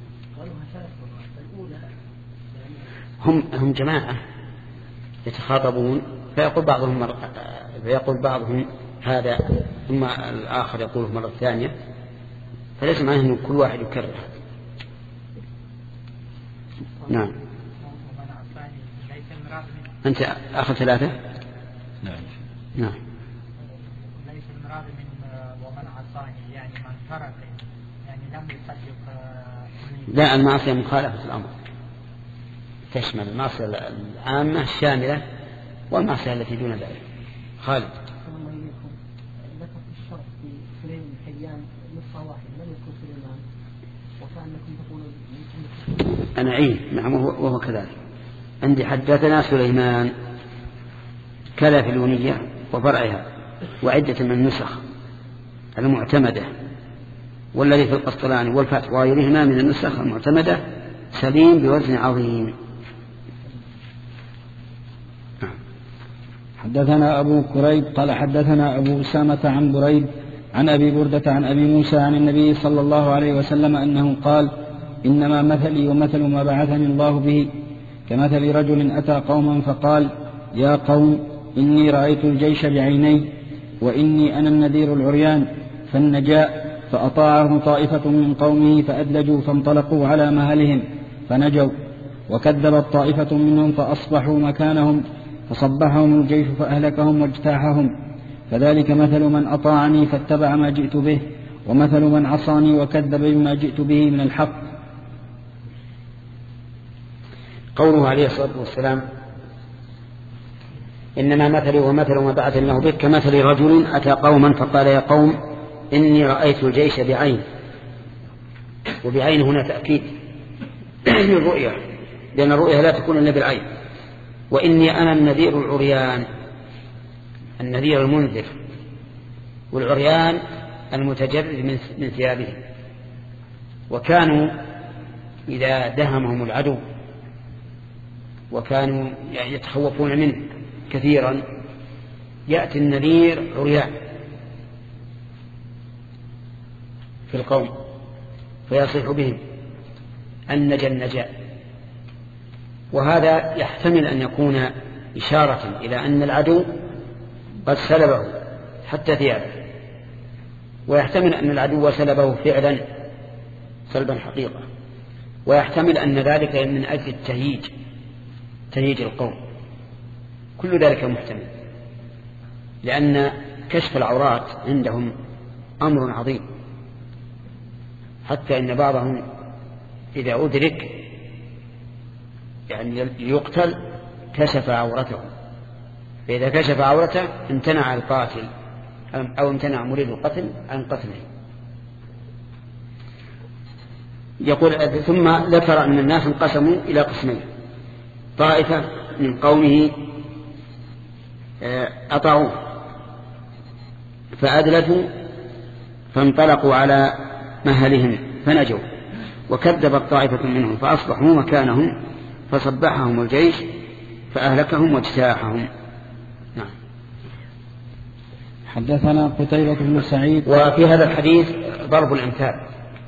هم هم جماعة يتخاطبون فيقول بعضهم مرة فيقول بعضهم هذا ثم الآخر يقوله مرة ثانية، فليس معناه أن كل واحد يكرر. نعم. أنت آخر ثلاثة؟ نعم. نعم. ليس المراد من ومن عصاني يعني من فرق يعني لم يصدق. لا، المعصية مخالفة الأمر تشمل المعصية العامة الشاملة والمعصية التي دون ذلك. خالد. الله إليكم، ذكر في الشرح في سليم بن حيان نصف واحد لم يذكر سليمان، وكأنكم تقولون أنا عين نعم وهو كذلك. عندي حدثنا سليمان كذا في الونية وفرعها وعدة من النسخ المعتمدة، والذي في القسطلاني والفتح وغيرهما من النسخ المعتمدة سليم بوزن عظيم. حدثنا أبو كريب قال حدثنا أبو أسامة عن بريد عن أبي بردة عن أبي موسى عن النبي صلى الله عليه وسلم أنه قال: إنما مثلي ومثل ما بعثني الله به كمثل رجل أتى قوما فقال: يا قوم إني رأيت الجيش بعيني وإني أنا النذير العريان، فالنجاء فأطاعه طائفة من قومه فأدلجوا فانطلقوا على مهلهم فنجوا، وكذبت طائفة منهم فأصبحوا مكانهم فصبحهم الجيش فأهلكهم واجتاحهم. فذلك مثل من أطاعني فاتبع ما جئت به، ومثل من عصاني وكذب بما جئت به من الحق. قوله عليه الصلاة والسلام: إنما مثلي ومثل ما بعثني الله به كمثل رجل أتى قوما فقال: يا قوم إني رأيت الجيش بعين، وبعين هنا تأكيد للرؤية، لأن الرؤية لا تكون إلا بالعين. وإني أنا النذير العريان، النذير المنذر، والعريان المتجرد من ثيابه. وكانوا إذا دهمهم العدو وكانوا يتخوفون منه كثيرا يأتي النذير عريان في القوم فيصيح بهم النجا النجا. وهذا يحتمل أن يكون إشارة إلى أن العدو قد سلبه حتى ثيابه، ويحتمل أن العدو سلبه فعلا سلبا حقيقة، ويحتمل أن ذلك من أجل التهييج، تهييج القوم. كل ذلك محتمل، لأن كشف العورات عندهم أمر عظيم، حتى إن بعضهم إذا أدرك يعني يقتل كشف عورته، فإذا كشف عورته امتنع القاتل أو امتنع مريد القتل عن قتله. يقول: ثم ذكر أن الناس انقسموا إلى قسمين: طائفة من قومه أطاعوه فأدلجوا فانطلقوا على مهلهم فنجوا، وكذبت طائفة منهم فأصبحوا مكانهم فصبحهم الجيش فأهلكهم واجتاحهم. نعم. حدثنا قتيبة بن سعيد. وفي هذا الحديث ضرب الأمثال،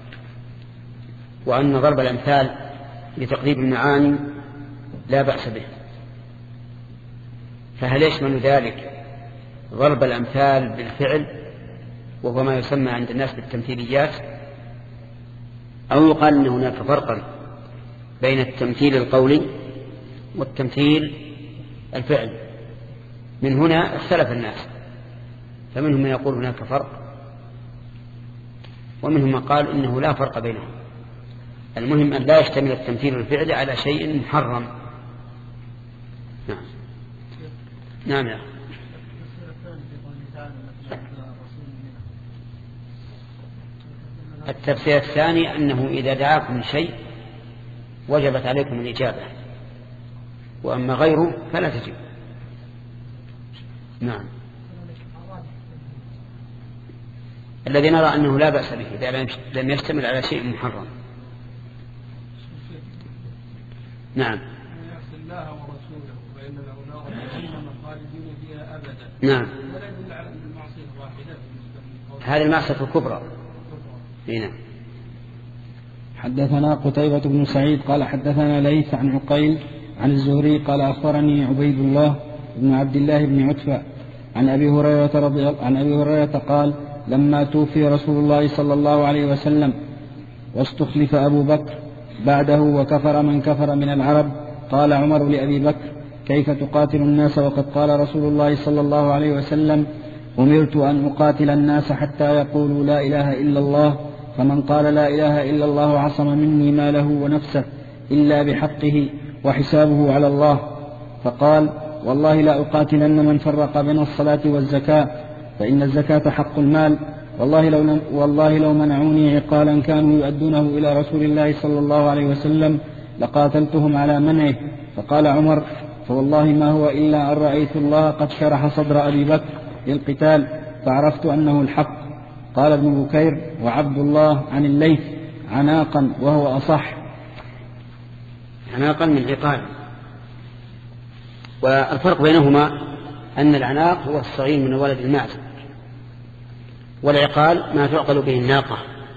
وأن ضرب الأمثال لتقريب المعاني لا بأس به. فهل يشمل ذلك ضرب الأمثال بالفعل وهو ما يسمى عند الناس بالتمثيليات، أو يقال أن هناك فرقا بين التمثيل القولي والتمثيل الفعل؟ من هنا اختلف الناس، فمنهم من يقول هناك فرق، ومنهم من قال إنه لا فرق بينهم. المهم أن لا يشتمل التمثيل الفعلي على شيء محرم. نعم. نعم يا التفسير الثاني أنه إذا دعاكم شيء وجبت عليكم الإجابة، وأما غيره فلا تجب. نعم. الذي نرى أنه لا بأس به إذا لم يشتمل على شيء محرم. نعم. نعم. هذه المعصية الكبرى. هنا. حدثنا قتيبة بن سعيد قال حدثنا ليث عن عقيل عن الزهري قال أخبرني عبيد الله بن عبد الله بن عتبة عن أبي هريرة رضي عن أبي هريرة قال: لما توفي رسول الله صلى الله عليه وسلم واستخلف أبو بكر بعده وكفر من كفر من العرب، قال عمر لأبي بكر: كيف تقاتل الناس وقد قال رسول الله صلى الله عليه وسلم: أمرت أن أقاتل الناس حتى يقولوا لا إله إلا الله، فمن قال لا إله إلا الله عصم مني ماله ونفسه إلا بحقه وحسابه على الله. فقال: والله لا أقاتلن من فرق بين الصلاة والزكاة فإن الزكاة حق المال، والله لو, والله لو منعوني عقالا كانوا يؤدونه إلى رسول الله صلى الله عليه وسلم لقاتلتهم على منعه. فقال عمر: فوالله ما هو إلا أن رأيت الله قد شرح صدر أبي بكر للقتال فعرفت أنه الحق. قال ابن بكير وعبد الله عن الليث: عناقا، وهو أصح. عناقا من عقال. والفرق بينهما أن العناق هو الصغير من ولد المعز، والعقال ما تعقل به الناقة.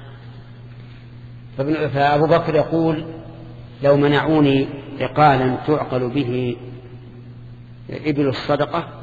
فأبو بكر يقول: لو منعوني عقالا تعقل به إبل الصدقة